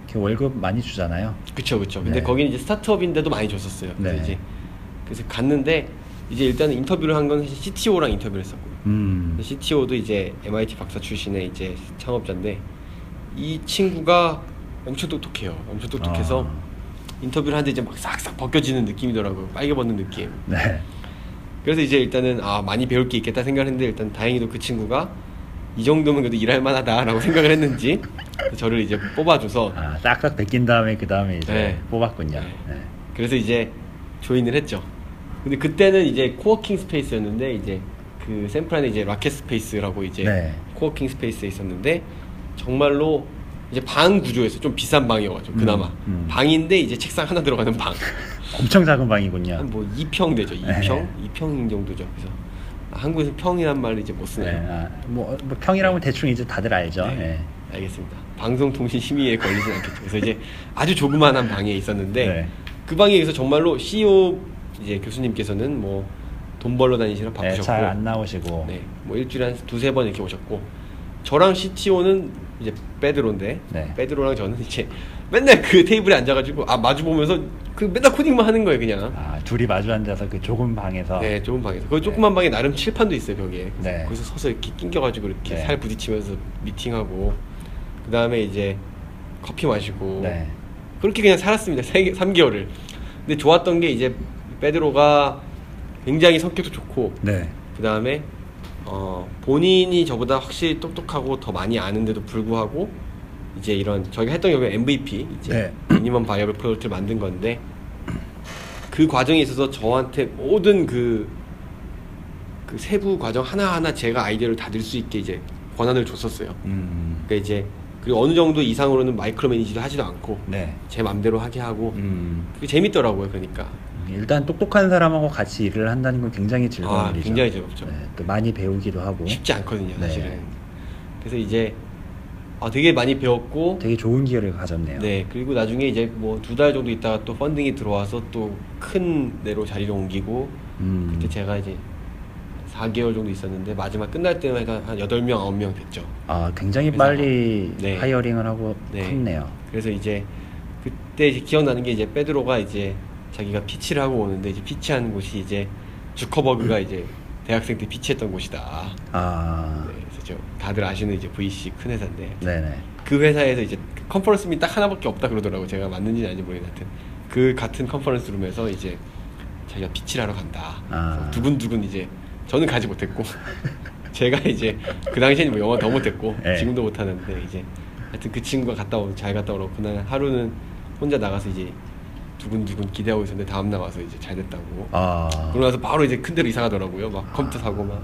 이렇게 월급 많이 주잖아요. 그쵸. 근데 네. 거기는 이제 스타트업인데도 많이 줬었어요. 그래서 네. 그래서 갔는데 이제 일단 인터뷰를 한 건 CTO랑 인터뷰를 했었고요. CTO도 이제 MIT 박사 출신의 이제 창업자인데 이 친구가 엄청 똑똑해요. 엄청 똑똑해서 인터뷰를 하는데 이제 막 싹싹 벗겨지는 느낌이더라고요. 빨개 벗는 느낌. 네. 그래서 이제 일단은 많이 배울 게 있겠다 생각을 했는데 일단 다행히도 그 친구가 이 정도면 그래도 일할 만하다라고 생각을 했는지 저를 이제 뽑아줘서 싹싹 벗긴 다음에 그 다음에 이제 네. 뽑았군요. 네. 네. 그래서 이제 조인을 했죠. 근데 그때는 이제 코워킹 스페이스였는데 이제 그 샌프란에 이제 라켓 스페이스라고 이제 네. 코워킹 스페이스에 있었는데 정말로 이제 방 구조에서 좀 비싼 방이어가지고 그나마 방인데 이제 책상 하나 들어가는 방. 엄청 작은 방이군요. 한 뭐 2평 되죠. 2평? 네. 2평 정도죠. 그래서 한국에서 평이란 말을 이제 못 쓰네요. 네. 뭐 평이라면 대충 이제 다들 알죠. 네. 네. 알겠습니다. 방송통신심의에 걸리진 않겠죠. 그래서 이제 아주 조그만한 방에 있었는데 네. 그 방에 있어서 정말로 CEO 이제 교수님께서는 뭐 돈 벌러 다니시라 바쁘셨고 잘 안 나오시고. 네, 뭐 일주일에 한 두세 번 이렇게 오셨고 저랑 CTO는 이제 빼드로인데 네. 빼드로랑 저는 이제 맨날 그 테이블에 앉아가지고 마주 보면서 그 맨날 코딩만 하는 거예요 그냥. 둘이 마주 앉아서 그 좁은 방에서. 네, 좁은 방에서. 그 조그만 방에 나름 칠판도 있어요 벽에. 네. 거기서 서서 이렇게 낑겨가지고 이렇게 네. 살 부딪히면서 미팅하고 그 다음에 이제 커피 마시고 네. 그렇게 그냥 살았습니다. 3개월을. 근데 좋았던 게 이제 페드로가 굉장히 성격도 좋고 네. 그 다음에 본인이 저보다 확실히 똑똑하고 더 많이 아는데도 불구하고 이제 이런 저희가 했던 경우에 MVP 이제 미니멈 바이어블 프로덕트를 만든 건데 그 과정에 있어서 저한테 모든 그 세부 과정 하나하나 제가 아이디어를 다 낼 수 있게 이제 권한을 줬었어요. 그러니까 이제 그리고 어느 정도 이상으로는 마이크로 매니지도 하지도 않고 네. 제 맘대로 하게 하고 그게 재밌더라고요. 그러니까 일단 똑똑한 사람하고 같이 일을 한다는 건 굉장히 즐거운 일이죠. 굉장히 즐겁죠. 네, 또 많이 배우기도 하고. 쉽지 않거든요, 사실은. 네. 그래서 이제 되게 많이 배웠고 되게 좋은 기회를 가졌네요. 네, 그리고 나중에 이제 뭐 2달 정도 있다가 또 펀딩이 들어와서 또 큰 데로 자리를 옮기고 그때 제가 이제 4개월 정도 있었는데 마지막 끝날 때는 한 8명, 9명 됐죠. 굉장히 그래서 빨리 네. 하이어링을 하고 네. 컸네요. 그래서 이제 그때 이제 기억나는 게 이제 페드로가 이제 자기가 피치를 하고 오는데 이제 피치하는 곳이 이제 주커버그가 이제 대학생 때 피치했던 곳이다. 네, 그래서 다들 아시는 이제 VC 큰 회사인데 네네. 그 회사에서 이제 컨퍼런스 룸이 딱 하나밖에 없다 그러더라고. 제가 맞는지는 아닌지 모르겠는데 하여튼 그 같은 컨퍼런스 룸에서 이제 자기가 피치를 하러 간다. 그래서 두근두근 이제 저는 가지 못했고 제가 이제 그 당시에는 뭐 영어 더 못했고 네. 지금도 못하는데 이제 하여튼 그 친구가 잘 갔다 오라고 그날 하루는 혼자 나가서 이제 두근두근 기대하고 있었는데 다음날 와서 이제 잘 됐다고. 그러고 나서 바로 이제 큰 데로 이사 가더라고요. 막 컴퓨터 사고 막.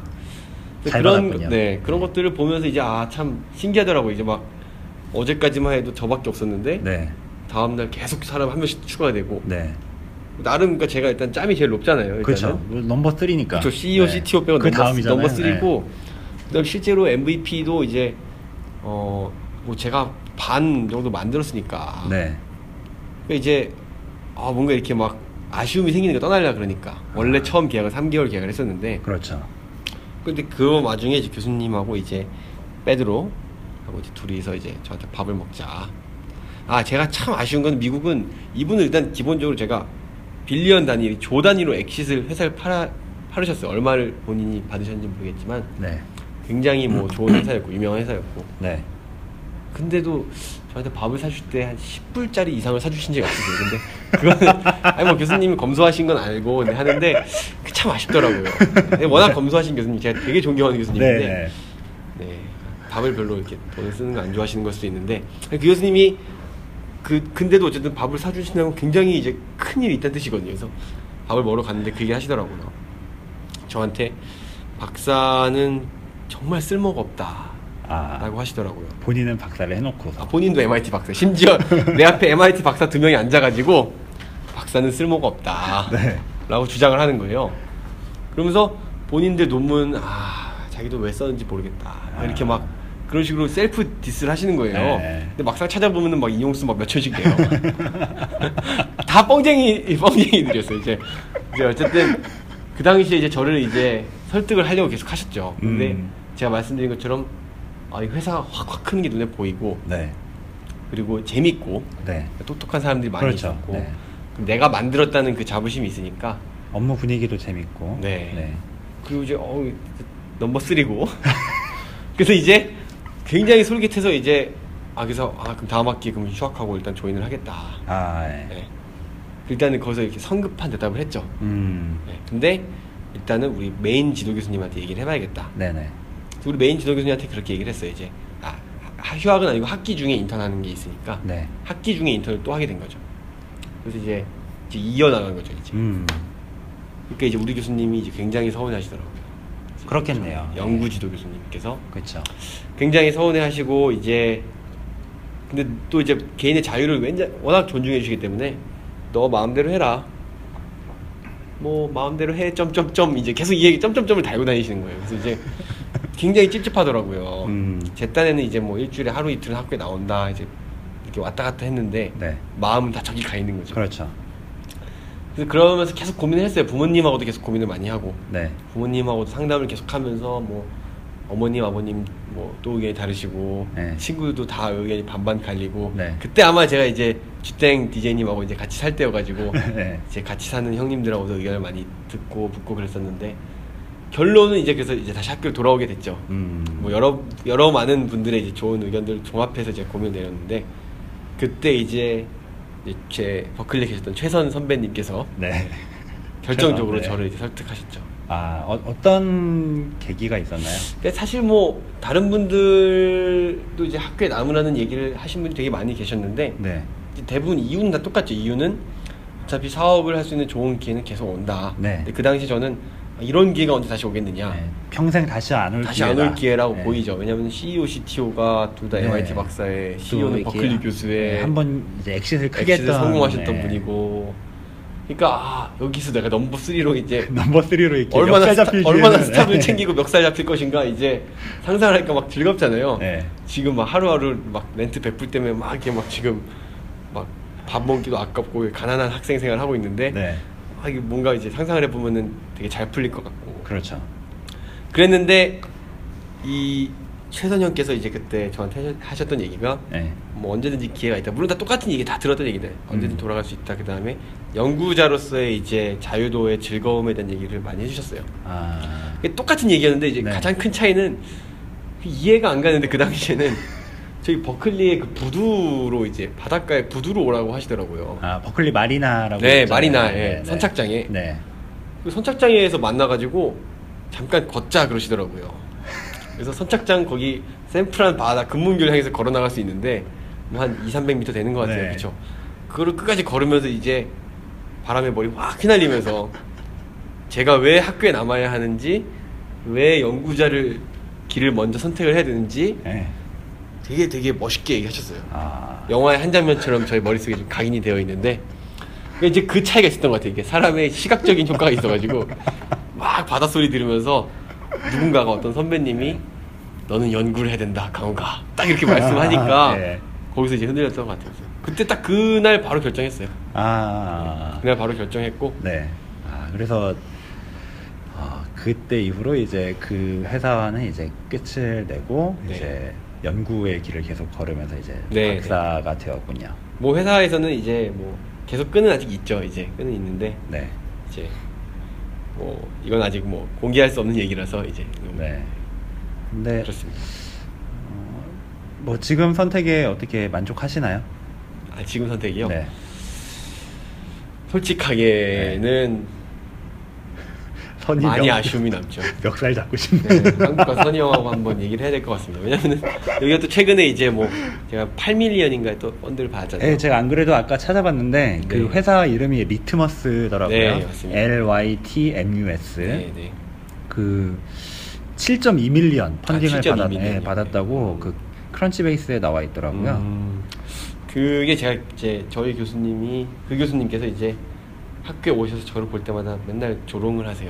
그런 그런 것들을 보면서 이제 참 신기하더라고요. 이제 막 어제까지만 해도 저밖에 없었는데 네. 다음날 계속 사람 한 명씩 추가가 되고. 네. 나름 그러니까 제가 일단 짬이 제일 높잖아요. 그렇죠. 넘버 3니까. 그렇죠. CEO, CTO 빼고 그 다음이잖아요. 넘버 3고 그다음 실제로 MVP도 이제 뭐 제가 반 정도 만들었으니까. 네. 그러니까 이제 뭔가 이렇게 막 아쉬움이 생기는 거 떠나려 그러니까 원래 처음 계약은 3개월 계약을 했었는데 그렇죠. 근데 그 와중에 이제 교수님하고 이제 페드로 하고 이제 둘이서 이제 저한테 밥을 먹자. 제가 참 아쉬운 건 미국은 이분은 일단 기본적으로 제가 빌리언 단위, 조 단위로 엑싯을 회사를 팔으셨어요. 얼마를 본인이 받으셨는지 모르겠지만 네. 굉장히 뭐 좋은 회사였고 유명한 회사였고. 네. 근데도 저한테 밥을 사줄 때 한 10불짜리 이상을 사주신 적이 없었어요. 근데 그거는 뭐 교수님이 검소하신 건 알고 근데 하는데 참 아쉽더라고요. 워낙 검소하신 교수님, 제가 되게 존경하는 교수님인데 네, 밥을 별로 이렇게 돈을 쓰는 거 안 좋아하시는 걸 수도 있는데 그 교수님이 근데도 어쨌든 밥을 사주신다는 건 굉장히 이제 큰일이 있다는 뜻이거든요. 그래서 밥을 먹으러 갔는데 그 얘기 하시더라고요. 저한테 박사는 정말 쓸모가 없다 라고 하시더라고요. 본인은 박사를 해놓고 본인도 MIT 박사, 심지어 내 앞에 MIT 박사 2명이 앉아가지고 박사는 쓸모가 없다 라고 주장을 하는 거예요. 그러면서 본인들 논문 자기도 왜 썼는지 모르겠다 이렇게 막 그런 식으로 셀프 디스를 하시는 거예요. 근데 막상 찾아보면 막 인용수 막 몇천씩 돼요. 다 뻥쟁이들이었어요. 이제 어쨌든 그 당시에 이제 저를 이제 설득을 하려고 계속 하셨죠. 근데 제가 말씀드린 것처럼 이 회사가 확 크는 게 눈에 보이고 그리고 재밌고 네. 똑똑한 사람들이 많이 그렇죠. 있었고 네. 내가 만들었다는 그 자부심이 있으니까 업무 분위기도 재밌고. 네. 그리고 이제 넘버 3고 그래서 이제 굉장히 솔깃해서 이제 그래서 그럼 다음 학기 그럼 휴학하고 일단 조인을 하겠다. 네. 네. 일단은 거기서 이렇게 성급한 대답을 했죠. 네. 근데 일단은 우리 메인 지도 교수님한테 얘기를 해봐야겠다. 네네. 우리 메인 지도 교수님한테 그렇게 얘기를 했어요. 이제 휴학은 아니고 학기 중에 인턴하는 게 있으니까 네. 학기 중에 인턴을 또 하게 된 거죠. 그래서 이제 이어나간 거죠. 이제. 그러니까 이제 우리 교수님이 이제 굉장히 서운해하시더라고요. 그렇겠네요. 연구 지도 교수님께서 그렇죠. 굉장히 서운해하시고 이제 근데 또 이제 개인의 자유를 워낙 존중해 주시기 때문에 너 마음대로 해라. 뭐 마음대로 해 점점점 이제 계속 이 얘기 점점점을 달고 다니시는 거예요. 그래서 이제 굉장히 찝찝하더라고요. 제 딴에는 이제 뭐 일주일에 하루 이틀 학교에 나온다 이제 이렇게 왔다 갔다 했는데 네. 마음은 다 저기 가 있는 거죠. 그렇죠. 그래서 그러면서 계속 고민을 했어요. 부모님하고도 계속 고민을 많이 하고 네. 부모님하고도 상담을 계속하면서 뭐 어머님 아버님 뭐 또 의견이 다르시고 네. 친구도 다 의견이 반반 갈리고 네. 그때 아마 제가 이제 쥐땡 DJ님하고 이제 같이 살 때여가지고 네. 이제 같이 사는 형님들하고도 의견을 많이 듣고 붙고 그랬었는데 결론은 이제 그래서 이제 다시 학교로 돌아오게 됐죠. 뭐 여러 많은 분들의 이제 좋은 의견들을 종합해서 제가 고민을 내렸는데 그때 이제 제 버클리에 계셨던 최선 선배님께서 네. 결정적으로 네. 저를 이제 설득하셨죠. 어떤 계기가 있었나요? 근데 사실 뭐 다른 분들도 이제 학교에 남으라는 얘기를 하신 분이 되게 많이 계셨는데 네. 이제 대부분 이유는 다 똑같죠. 이유는 어차피 사업을 할 수 있는 좋은 기회는 계속 온다. 네. 근데 그 당시 저는 이런 기회가 언제 다시 오겠느냐. 네. 평생 다시 안 올 다시 안 올 기회라고 네. 보이죠. 왜냐하면 CEO, CTO가 둘 다 네. MIT 박사의 CEO는 버클리 교수의 네. 한번 이제 엑시트를 크게 엑시트 성공하셨던 네. 분이고 그러니까 여기서 내가 넘버 3로 이제 넘버 3로 이렇게 얼마나 스탑을 네. 챙기고 멱살 잡힐 것인가 이제 상상을 하니까 막 즐겁잖아요. 네. 지금 막 하루하루 막 렌트 100불 때문에 막 이렇게 막 지금 막 밥 먹기도 아깝고 가난한 학생 생활을 하고 있는데 네. 이게 뭔가 이제 상상을 해보면은 되게 잘 풀릴 것 같고 그렇죠. 그랬는데 이 최선형께서 이제 그때 저한테 하셨던 얘기가 네. 뭐 언제든지 기회가 있다. 물론 다 똑같은 얘기 다 들었던 얘기들. 언제든 돌아갈 수 있다. 그 다음에 연구자로서의 이제 자유도의 즐거움에 대한 얘기를 많이 해주셨어요. 똑같은 얘기였는데 이제 네. 가장 큰 차이는 이해가 안 가는데 그 당시에는 저희 버클리의 그 부두로 이제 바닷가에 부두로 오라고 하시더라고요. 버클리 마리나라고. 네, 있잖아요. 마리나에 네, 선착장에. 네. 그 선착장에서 만나가지고 잠깐 걷자 그러시더라고요. 그래서 선착장 거기 샌프란 바다 금문교를 향해서 걸어 나갈 수 있는데 뭐 한 200~300m 되는 것 같아요. 네. 그렇죠? 그거를 끝까지 걸으면서 이제 바람에 머리 확 휘날리면서 제가 왜 학교에 남아야 하는지 왜 연구자를 길을 먼저 선택을 해야 되는지 네. 되게 멋있게 얘기하셨어요. 영화의 한 장면처럼 저희 머릿속에 좀 각인이 되어 있는데 이제 그 차이가 있었던 것 같아요. 이게 사람의 시각적인 효과가 있어가지고 막 바닷소리 들으면서 누군가가 어떤 선배님이 너는 연구를 해야 된다 강호가 딱 이렇게 말씀하니까 네. 거기서 이제 흔들렸던 것 같아요. 그때 딱 그날 바로 결정했어요. 그날 바로 결정했고 네. 그래서 그때 이후로 이제 그 회사와는 이제 끝을 내고 네. 이제 연구의 길을 계속 걸으면서 이제 네, 박사가 되었군요. 뭐 회사에서는 이제 뭐 계속 끈은 아직 있죠. 이제 끈은 있는데 네. 이제 뭐 이건 아직 뭐 공개할 수 없는 얘기라서 이제 네. 근데 그렇습니다. 뭐 지금 선택에 어떻게 만족하시나요? 지금 선택이요? 네. 솔직하게는 선이 많이 아쉬움이 남죠. 멱살 잡고 싶네. 네, 한국과 선이 형하고 한번 얘기를 해야 될 것 같습니다. 왜냐면은 여기가 또 최근에 이제 뭐 제가 8밀리언인가 또 펀드를 받았잖아요. 네, 제가 안 그래도 아까 찾아봤는데 그 회사 이름이 리트머스더라고요. 네, 맞습니다. LYTMUS. 네, 네. 그 7.2밀리언 펀딩을 7.2 밀리언. 받았다고 그 크런치베이스에 나와 있더라고요. 그게 제가 이제 저희 교수님이 그 교수님께서 이제 학교에 오셔서 저를 볼 때마다 맨날 조롱을 하세요.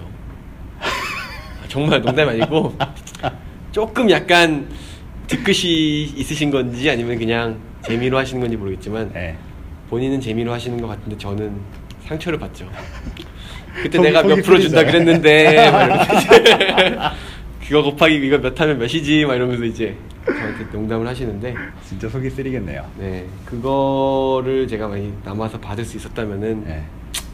정말 농담이 아니고 조금 약간 뒤끝이 있으신 건지 아니면 그냥 재미로 하시는 건지 모르겠지만 네. 본인은 재미로 하시는 것 같은데 저는 상처를 받죠. 그때 속이 내가 몇 프로 준다 풀리잖아요. 그랬는데 막 이러면서 그거 곱하기 이거 몇 하면 몇이지 막 이러면서 이제 저한테 농담을 하시는데 진짜 속이 쓰리겠네요. 네, 그거를 제가 많이 남아서 받을 수 있었다면은 네.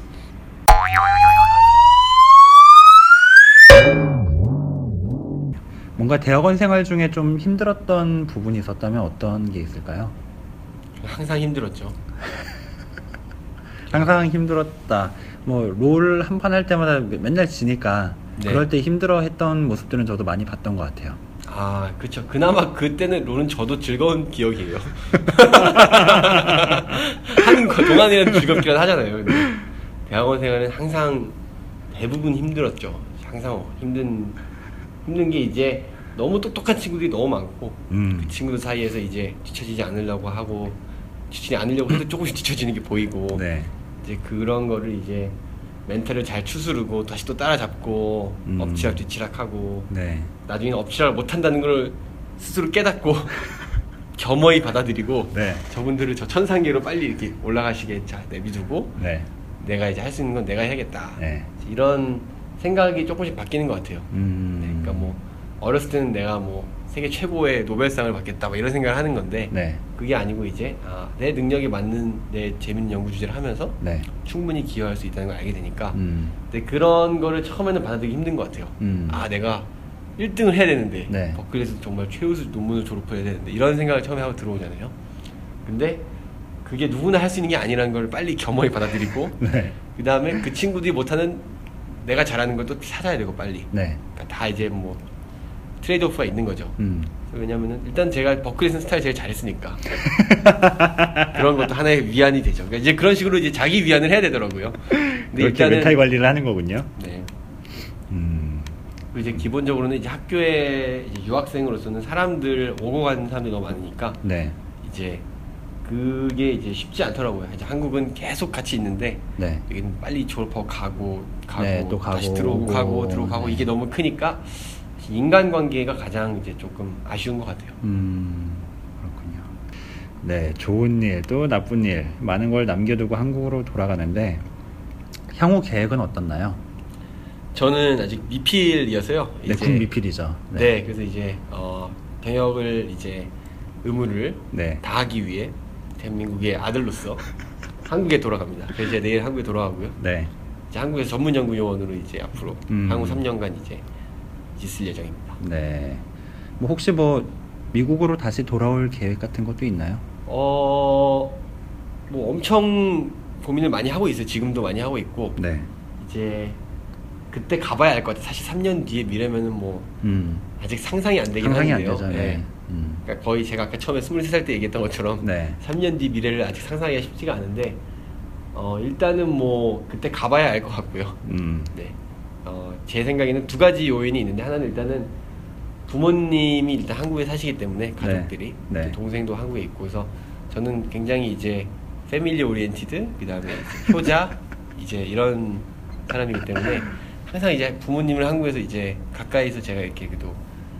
뭔가 대학원 생활 중에 좀 힘들었던 부분이 있었다면 어떤 게 있을까요? 항상 힘들었죠. 항상 힘들었다. 뭐 롤 한 판 할 때마다 맨날 지니까 네. 그럴 때 힘들어했던 모습들은 저도 많이 봤던 것 같아요. 아, 그쵸. 그나마 그때는 롤은 저도 즐거운 기억이에요. 하는 거 동안에는 즐겁긴 하잖아요. 근데 대학원 생활은 항상 대부분 힘들었죠. 항상 힘든 게 이제 너무 똑똑한 친구들이 너무 많고 그 친구들 사이에서 이제 뒤처지지 않으려고 하고 뒤처지지 않으려고 해도 조금씩 뒤처지는 게 보이고 네. 이제 그런 거를 이제 멘탈을 잘 추스르고 다시 또 따라잡고 엎치락 뒤치락하고 네. 나중에 엎치락 못한다는 걸 스스로 깨닫고 겸허히 받아들이고 네. 저분들을 저 천상계로 빨리 이렇게 올라가시게 자 내비두고 네. 내가 이제 할 수 있는 건 내가 해야겠다. 네. 이런 생각이 조금씩 바뀌는 것 같아요. 네, 그러니까 뭐 어렸을 때는 내가 뭐 세계 최고의 노벨상을 받겠다 뭐 이런 생각을 하는 건데 네. 그게 아니고 이제 내 능력에 맞는 내 재밌는 연구 주제를 하면서 네. 충분히 기여할 수 있다는 걸 알게 되니까 근데 그런 거를 처음에는 받아들이기 힘든 것 같아요. 내가 1등을 해야 되는데 네. 버클리에서 정말 최우수 논문을 졸업해야 되는데 이런 생각을 처음에 하고 들어오잖아요. 근데 그게 누구나 할 수 있는 게 아니라는 걸 빨리 겸허히 받아들이고 네. 그 다음에 그 친구들이 못하는 내가 잘하는 걸 또 찾아야 되고 빨리 네. 그러니까 다 이제 뭐 트레이드 오프가 있는 거죠. 왜냐면은 일단 제가 버클리에서 스타일 제일 잘했으니까 그런 것도 하나의 위안이 되죠. 그러니까 이제 그런 식으로 이제 자기 위안을 해야 되더라고요. 근데 그렇게 일단은 멘탈 관리를 하는 거군요. 네. 그리고 이제 기본적으로는 이제 학교에 이제 유학생으로서는 사람들 오고 가는 사람들이 너무 많으니까 네. 이제 그게 이제 쉽지 않더라고요. 이제 한국은 계속 같이 있는데 네. 여기는 빨리 졸업하고 가고 네, 또 가고, 다시 들어오고 오고. 가고 들어오고 가고 네. 이게 너무 크니까 인간관계가 가장 이제 조금 아쉬운 것 같아요. 그렇군요. 네, 좋은 일 또 나쁜 일 많은 걸 남겨두고 한국으로 돌아가는데 향후 계획은 어떻나요? 저는 아직 미필이어서요. 네, 군 미필이죠. 네, 그래서 이제 경력을 이제 의무를 네. 다하기 위해 대한민국의 아들로서 한국에 돌아갑니다. 그래서 이제 내일 한국에 돌아가고요. 네. 이제 한국에서 전문 연구 요원으로 이제 앞으로 향후 3년간 이제 있을 예정입니다. 네. 뭐 혹시 뭐 미국으로 다시 돌아올 계획 같은 것도 있나요? 뭐 엄청 고민을 많이 하고 있어요. 지금도 많이 하고 있고 네. 이제 그때 가봐야 알 것 같아요. 사실 3년 뒤에 미래면은 뭐 아직 상상이 안 되긴 상상이 하는데요. 안 되죠. 네. 그러니까 거의 제가 아까 처음에 23살 때 얘기했던 것처럼 네. 3년 뒤 미래를 아직 상상하기가 쉽지가 않은데 일단은 뭐 그때 가봐야 알 것 같고요. 네. 제 생각에는 두 가지 요인이 있는데 하나는 일단은 부모님이 일단 한국에 사시기 때문에 가족들이 네. 네. 동생도 한국에 있고 해서 저는 굉장히 이제 패밀리 오리엔티드 그다음에 효자 이제 이런 사람이기 때문에 항상 이제 부모님을 한국에서 이제 가까이서 제가 이렇게 그래도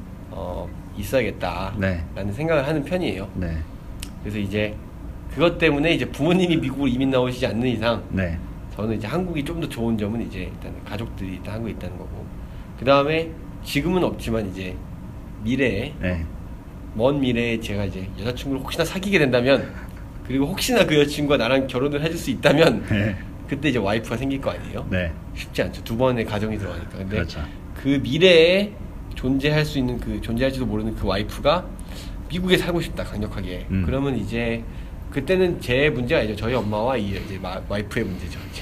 있어야겠다라는 네. 생각을 하는 편이에요. 네. 그래서 이제 그것 때문에 이제 부모님이 미국으로 이민 나오시지 않는 이상 네. 저는 이제 한국이 좀 더 좋은 점은 이제 일단 가족들이 일단 한국에 있다는 거고 그 다음에 지금은 없지만 이제 미래에 네. 먼 미래에 제가 이제 여자친구를 혹시나 사귀게 된다면 그리고 혹시나 그 여자친구가 나랑 결혼을 해줄 수 있다면 네. 그때 이제 와이프가 생길 거 아니에요? 네. 쉽지 않죠. 두 번의 가정이 들어가니까. 근데 그렇죠. 그 미래에 존재할 수 있는 그 존재할지도 모르는 그 와이프가 미국에 살고 싶다 강력하게. 그러면 이제 그때는 제 문제가 아니죠. 저희 엄마와 이제 와이프의 문제죠. 이제.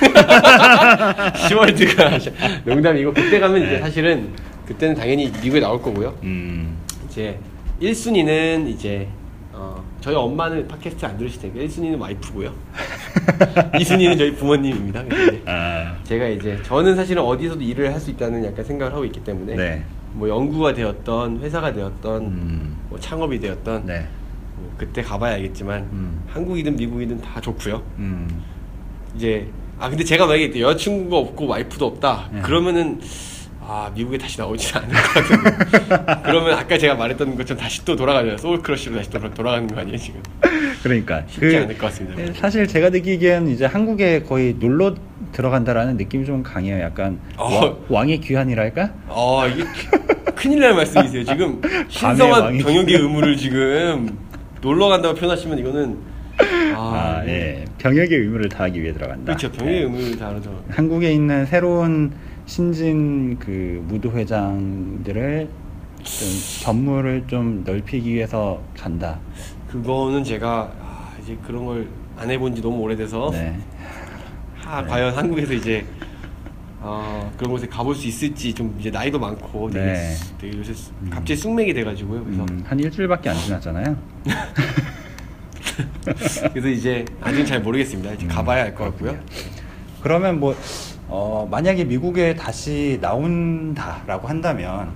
시월드가 농담이고 그때 가면 이제 사실은 그때는 당연히 미국에 나올 거고요. 이제 1순위는 이제 저희 엄마는 팟캐스트 안 들으실 테니까 1순위는 와이프고요. 2순위는 저희 부모님입니다. 이제 제가 이제 저는 사실은 어디서도 일을 할 수 있다는 약간 생각을 하고 있기 때문에 네. 뭐 연구가 되었던 회사가 되었던 뭐 창업이 되었던 네. 뭐 그때 가봐야 알겠지만 한국이든 미국이든 다 좋고요. 이제 근데 제가 만약에 여자친구가 없고 와이프도 없다 네. 그러면은 미국에 다시 나오지 않을 것 같은데 그러면 아까 제가 말했던 것처럼 다시 또 돌아가죠. 소울크러쉬로 다시 돌아가는 거 아니에요 지금? 그러니까 쉽지 않을 것 같습니다. 사실 제가 느끼기엔 이제 한국에 거의 놀러 들어간다라는 느낌이 좀 강해요. 약간 왕의 귀환이랄까? 이게 큰일 날 말씀이세요. 지금 신성한 병역의 의무를 지금 놀러 간다고 표현하시면 이거는 예. 병역의 의무를 다하기 위해 들어간다. 그렇죠. 병역의 의무를 다하죠. 한국에 있는 새로운 신진 그 무도회장들을 좀 견물을 좀 넓히기 위해서 간다. 그거는 제가 이제 그런 걸 안 해본 지 너무 오래돼서 과연 한국에서 이제 그런 곳에 가볼 수 있을지 좀 이제 나이도 많고 되게 요새 갑자기 쑥맥이 돼가지고요. 그래서 한 일주일밖에 안 지났잖아요. 그래서 이제 아직은 잘 모르겠습니다. 이제 가봐야 알 것 같고요. 그러면 뭐 만약에 미국에 다시 나온다라고 한다면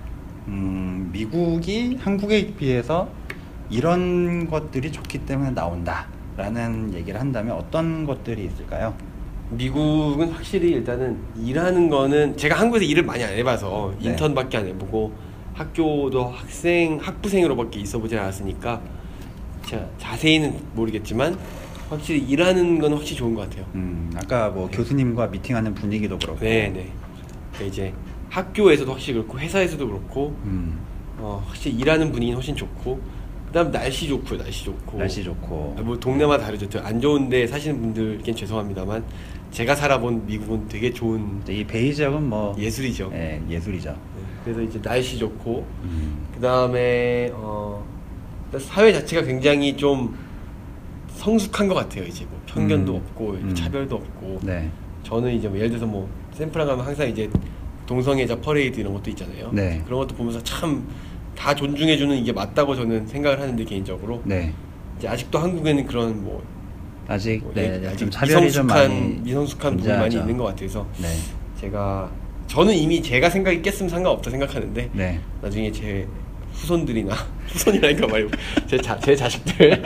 미국이 한국에 비해서 이런 것들이 좋기 때문에 나온다라는 얘기를 한다면 어떤 것들이 있을까요? 미국은 확실히 일단은 일하는 거는 제가 한국에서 일을 많이 안 해봐서 인턴밖에 안 해보고 학교도 학부생으로밖에 있어보지 않았으니까 제가 자세히는 모르겠지만 확실히 일하는 건 확실히 좋은 것 같아요. 아까 뭐 교수님과 미팅하는 분위기도 그렇고. 그러니까 이제 학교에서도 확실히 그렇고 회사에서도 그렇고 확실히 일하는 분위기는 훨씬 좋고 그다음 날씨 좋고요. 날씨 좋고. 뭐 동네마다 다르죠. 안 좋은데 사시는 분들께는 죄송합니다만 제가 살아본 미국은 되게 좋은. 이 베이 지역은 뭐 예술이죠. 네, 예술이죠. 그래서 이제 날씨 좋고 그다음에 사회 자체가 굉장히 좀 성숙한 것 같아요. 이제 뭐 편견도 없고 차별도 없고. 저는 이제 뭐 예를 들어서 뭐 샌프란 가면 항상 이제 동성애자 퍼레이드 이런 것도 있잖아요. 그런 것도 보면서 참 다 존중해주는 이게 맞다고 저는 생각을 하는데 개인적으로. 이제 아직도 한국에는 그런 뭐 아직 좀 차별이 좀 많이 미성숙한 부분이 많이 있는 것 같아서 저는 이미 제가 생각이 깼으면 상관없다 생각하는데 나중에 제 후손이라니까 말고 제 자식들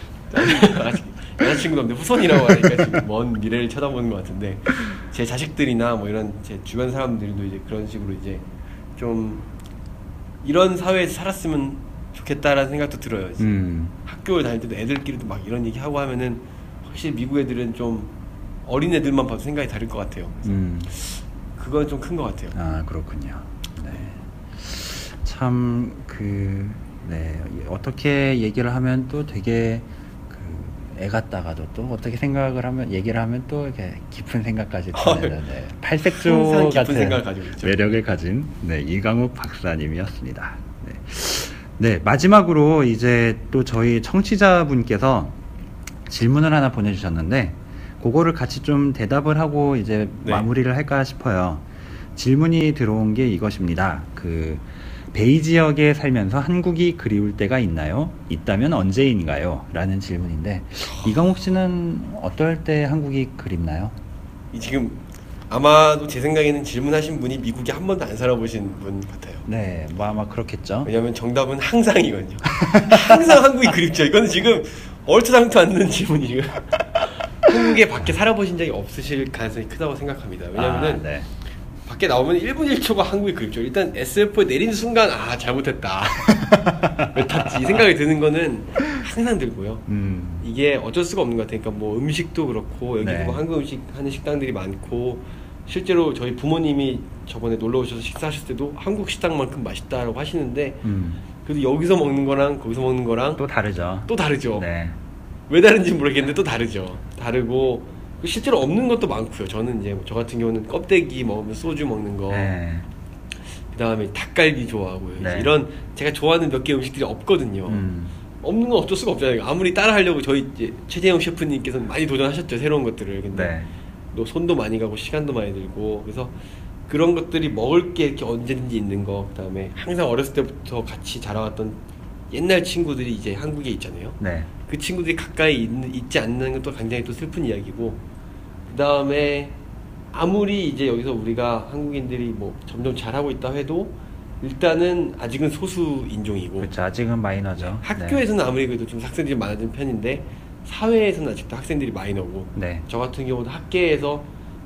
여자친구도 없는데 후손이라고 하니까 지금 먼 미래를 쳐다보는 것 같은데 제 자식들이나 뭐 이런 제 주변 사람들도 이제 그런 식으로 이제 좀 이런 사회에서 살았으면 좋겠다라는 생각도 들어요. 학교를 다닐 때도 애들끼리도 막 이런 얘기 하고 하면은 확실히 미국 애들은 좀 어린 애들만 봐도 생각이 다를 것 같아요. 그건 좀 큰 것 같아요. 그렇군요. 참 어떻게 얘기를 하면 또 되게 애 같다가도 또 어떻게 얘기를 하면 또 이렇게 깊은 생각까지 드는 팔색조 같은 매력을 가진 이강욱 박사님이었습니다. 마지막으로 이제 또 저희 청취자분께서 질문을 하나 보내주셨는데 그거를 같이 좀 대답을 하고 이제 마무리를 할까 싶어요. 질문이 들어온 게 이것입니다. 베이 지역에 살면서 한국이 그리울 때가 있나요? 있다면 언제인가요? 라는 질문인데 이강욱 씨는 어떨 때 한국이 그립나요? 지금 아마도 제 생각에는 질문하신 분이 미국에 한 번도 안 살아보신 분 같아요. 뭐 아마 그렇겠죠. 왜냐하면 정답은 항상이거든요. 항상 한국이 그립죠. 이거는 지금 얼토당토 않는 질문이 지금 한국에 밖에 살아보신 적이 없으실 가능성이 크다고 생각합니다. 왜냐하면 밖에 나오면 1분 1초가 한국이 그립죠. 일단 SF에 내린 순간 잘못했다. 왜 탔지? 이 생각이 드는 거는 항상 들고요. 이게 어쩔 수가 없는 것 같아요. 그러니까 뭐 음식도 그렇고 여기 뭐 한국 음식 하는 식당들이 많고 실제로 저희 부모님이 저번에 놀러 오셔서 식사하셨을 때도 한국 식당만큼 맛있다라고 하시는데 그래도 여기서 먹는 거랑 거기서 먹는 거랑 또 다르죠. 왜 다른지 모르겠는데 또 다르고 실제로 없는 것도 많고요. 저는 이제 저 같은 경우는 껍데기 먹으면 소주 먹는 거, 그 다음에 닭갈비 좋아하고요. 이런 제가 좋아하는 몇 개 음식들이 없거든요. 없는 건 어쩔 수가 없잖아요. 아무리 따라 하려고 저희 이제 최재형 셰프님께서는 많이 도전하셨죠. 새로운 것들을. 근데 또 손도 많이 가고 시간도 많이 들고 그래서 그런 것들이 먹을 게 이렇게 언제든지 있는 거. 그 다음에 항상 어렸을 때부터 같이 자라왔던 옛날 친구들이 이제 한국에 있잖아요. 그 친구들이 가까이 있지 않는 것도 굉장히 또 슬픈 이야기고 그 다음에 아무리 이제 여기서 우리가 한국인들이 뭐 점점 잘하고 있다 해도 일단은 아직은 소수 인종이고 그렇죠. 아직은 마이너죠. 학교에서는 아무리 그래도 좀 학생들이 많아진 편인데 사회에서는 아직도 학생들이 마이너고 저 같은 경우도 학계에서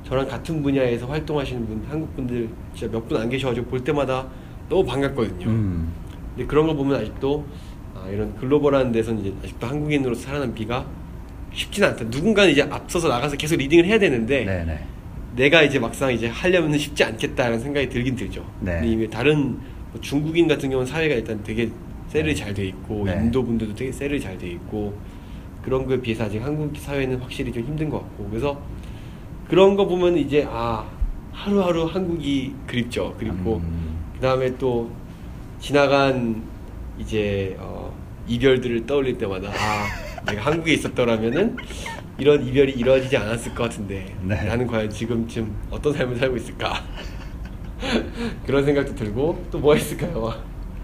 저랑 같은 분야에서 활동하시는 분, 한국 분들 진짜 몇 분 안 계셔가지고 볼 때마다 너무 반갑거든요. 근데 그런 거 보면 아직도 이런 글로벌한 데서는 이제 아직도 한국인으로 살아남기가 쉽진 않다. 누군가는 이제 앞서서 나가서 계속 리딩을 해야 되는데 네네. 내가 이제 막상 이제 하려면 쉽지 않겠다라는 생각이 들긴 들죠. 네. 근데 이미 다른 뭐 중국인 같은 경우는 사회가 일단 되게 셀이 잘 돼 있고 네. 인도 분들도 되게 셀이 잘 돼 있고 그런 거에 비해서 아직 한국 사회는 확실히 좀 힘든 것 같고 그래서 그런 거 보면 이제 하루하루 한국이 그립죠. 그립고 그 다음에 또 지나간 이제 이별들을 떠올릴 때마다 내가 한국에 있었더라면은 이런 이별이 이루어지지 않았을 것 같은데 네. 나는 과연 지금쯤 어떤 삶을 살고 있을까 그런 생각도 들고 또 뭐가 있을까요?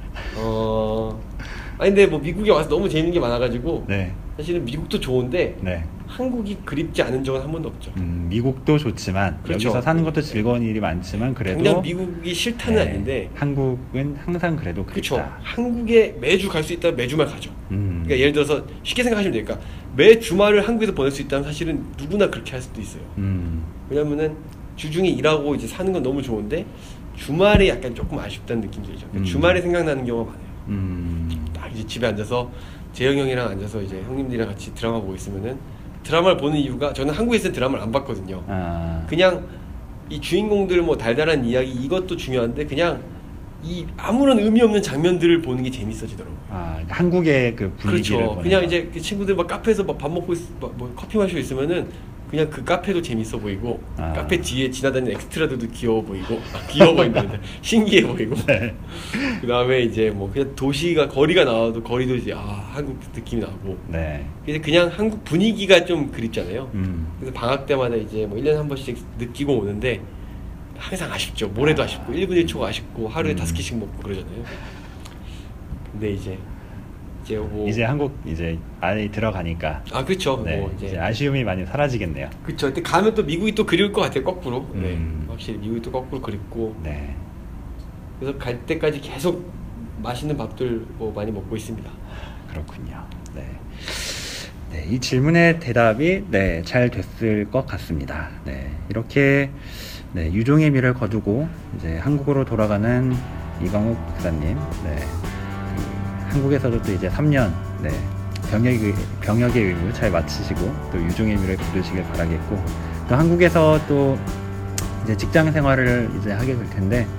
아니 근데 뭐 미국에 와서 너무 재밌는 게 많아가지고 네. 사실은 미국도 좋은데 네. 한국이 그립지 않은 적은 한 번도 없죠. 미국도 좋지만 그렇죠. 여기서 사는 것도 즐거운 일이 많지만 그래도 당장 미국이 싫다는 네, 아닌데 한국은 항상 그래도 그렇죠. 그립다. 한국에 매주 갈 수 있다면 매주만 가죠. 음. 그러니까 예를 들어서 쉽게 생각하시면 되니까 매 주말을 한국에서 보낼 수 있다면 사실은 누구나 그렇게 할 수도 있어요. 왜냐면은 주중에 일하고 이제 사는 건 너무 좋은데 주말에 약간 조금 아쉽다는 느낌이 들죠. 그러니까 주말에 생각나는 경우가 많아요. 딱 이제 집에 앉아서 재영 형이랑 앉아서 이제 형님들이랑 같이 드라마 보고 있으면은 드라마를 보는 이유가 저는 한국에 있을 때 드라마를 안 봤거든요. 그냥 이 주인공들 뭐 달달한 이야기 이것도 중요한데 그냥 이 아무런 의미 없는 장면들을 보는 게 재밌어지더라고요. 한국의 그 분위기를 그렇죠. 보는 그냥 거. 이제 그 친구들 막 카페에서 막 밥 먹고 뭐 커피 마시고 있으면은 그냥 그 카페도 재밌어 보이고 카페 뒤에 지나다니는 엑스트라들도 귀여워 보이고 귀여워 보인다는데 신기해 보이고 네. 그 다음에 이제 뭐 그냥 도시가 거리가 나와도 거리도 이제 한국 느낌이 나고 네. 그래서 그냥 한국 분위기가 좀 그립잖아요. 그래서 방학 때마다 이제 뭐 1년에 한 번씩 느끼고 오는데 항상 아쉽죠. 모레도 아쉽고 1분 1초가 아쉽고 하루에 5끼씩 먹고 그러잖아요. 근데 이제 뭐 이제 한국 이제 안에 들어가니까 그렇죠. 네, 뭐 이제 아쉬움이 많이 사라지겠네요. 그렇죠. 근데 가면 또 미국이 또 그리울 것 같아요. 거꾸로. 네. 확실히 미국이 또 거꾸로 그립고. 네. 그래서 갈 때까지 계속 맛있는 밥들 뭐 많이 먹고 있습니다. 그렇군요. 네. 네, 이 질문의 대답이 네, 잘 됐을 것 같습니다. 네, 이렇게 네, 유종의 미를 거두고 이제 한국으로 돌아가는 이광욱 박사님. 네. 한국에서도 또 이제 3년 네, 병역의 의무 잘 마치시고 또 유종의 미를 거두시길 바라겠고 또 한국에서 또 이제 직장 생활을 이제 하게 될 텐데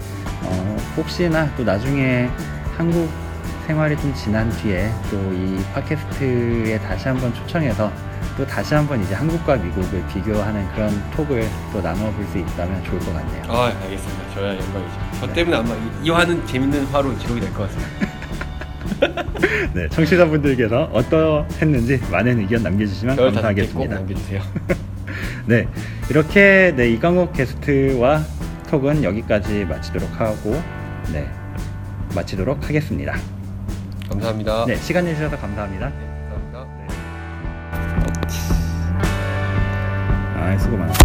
혹시나 또 나중에 한국 생활이 좀 지난 뒤에 또 이 팟캐스트에 다시 한번 초청해서 또 다시 한번 이제 한국과 미국을 비교하는 그런 톡을 또 나눠볼 수 있다면 좋을 것 같네요. 알겠습니다. 저야 영광이죠. 저 때문에 아마 이 화는 재밌는 화로 기록이 될 것 같습니다. 네, 청취자분들께서 어떠했는지 많은 의견 남겨주시면 감사하겠습니다. 꼭 남겨주세요. 네, 이렇게 네, 이광욱 게스트와 톡은 여기까지 마치도록 하고 네, 마치도록 하겠습니다. 감사합니다. 네, 시간 내주셔서 감사합니다. 감사합니다. 수고 많았습니다.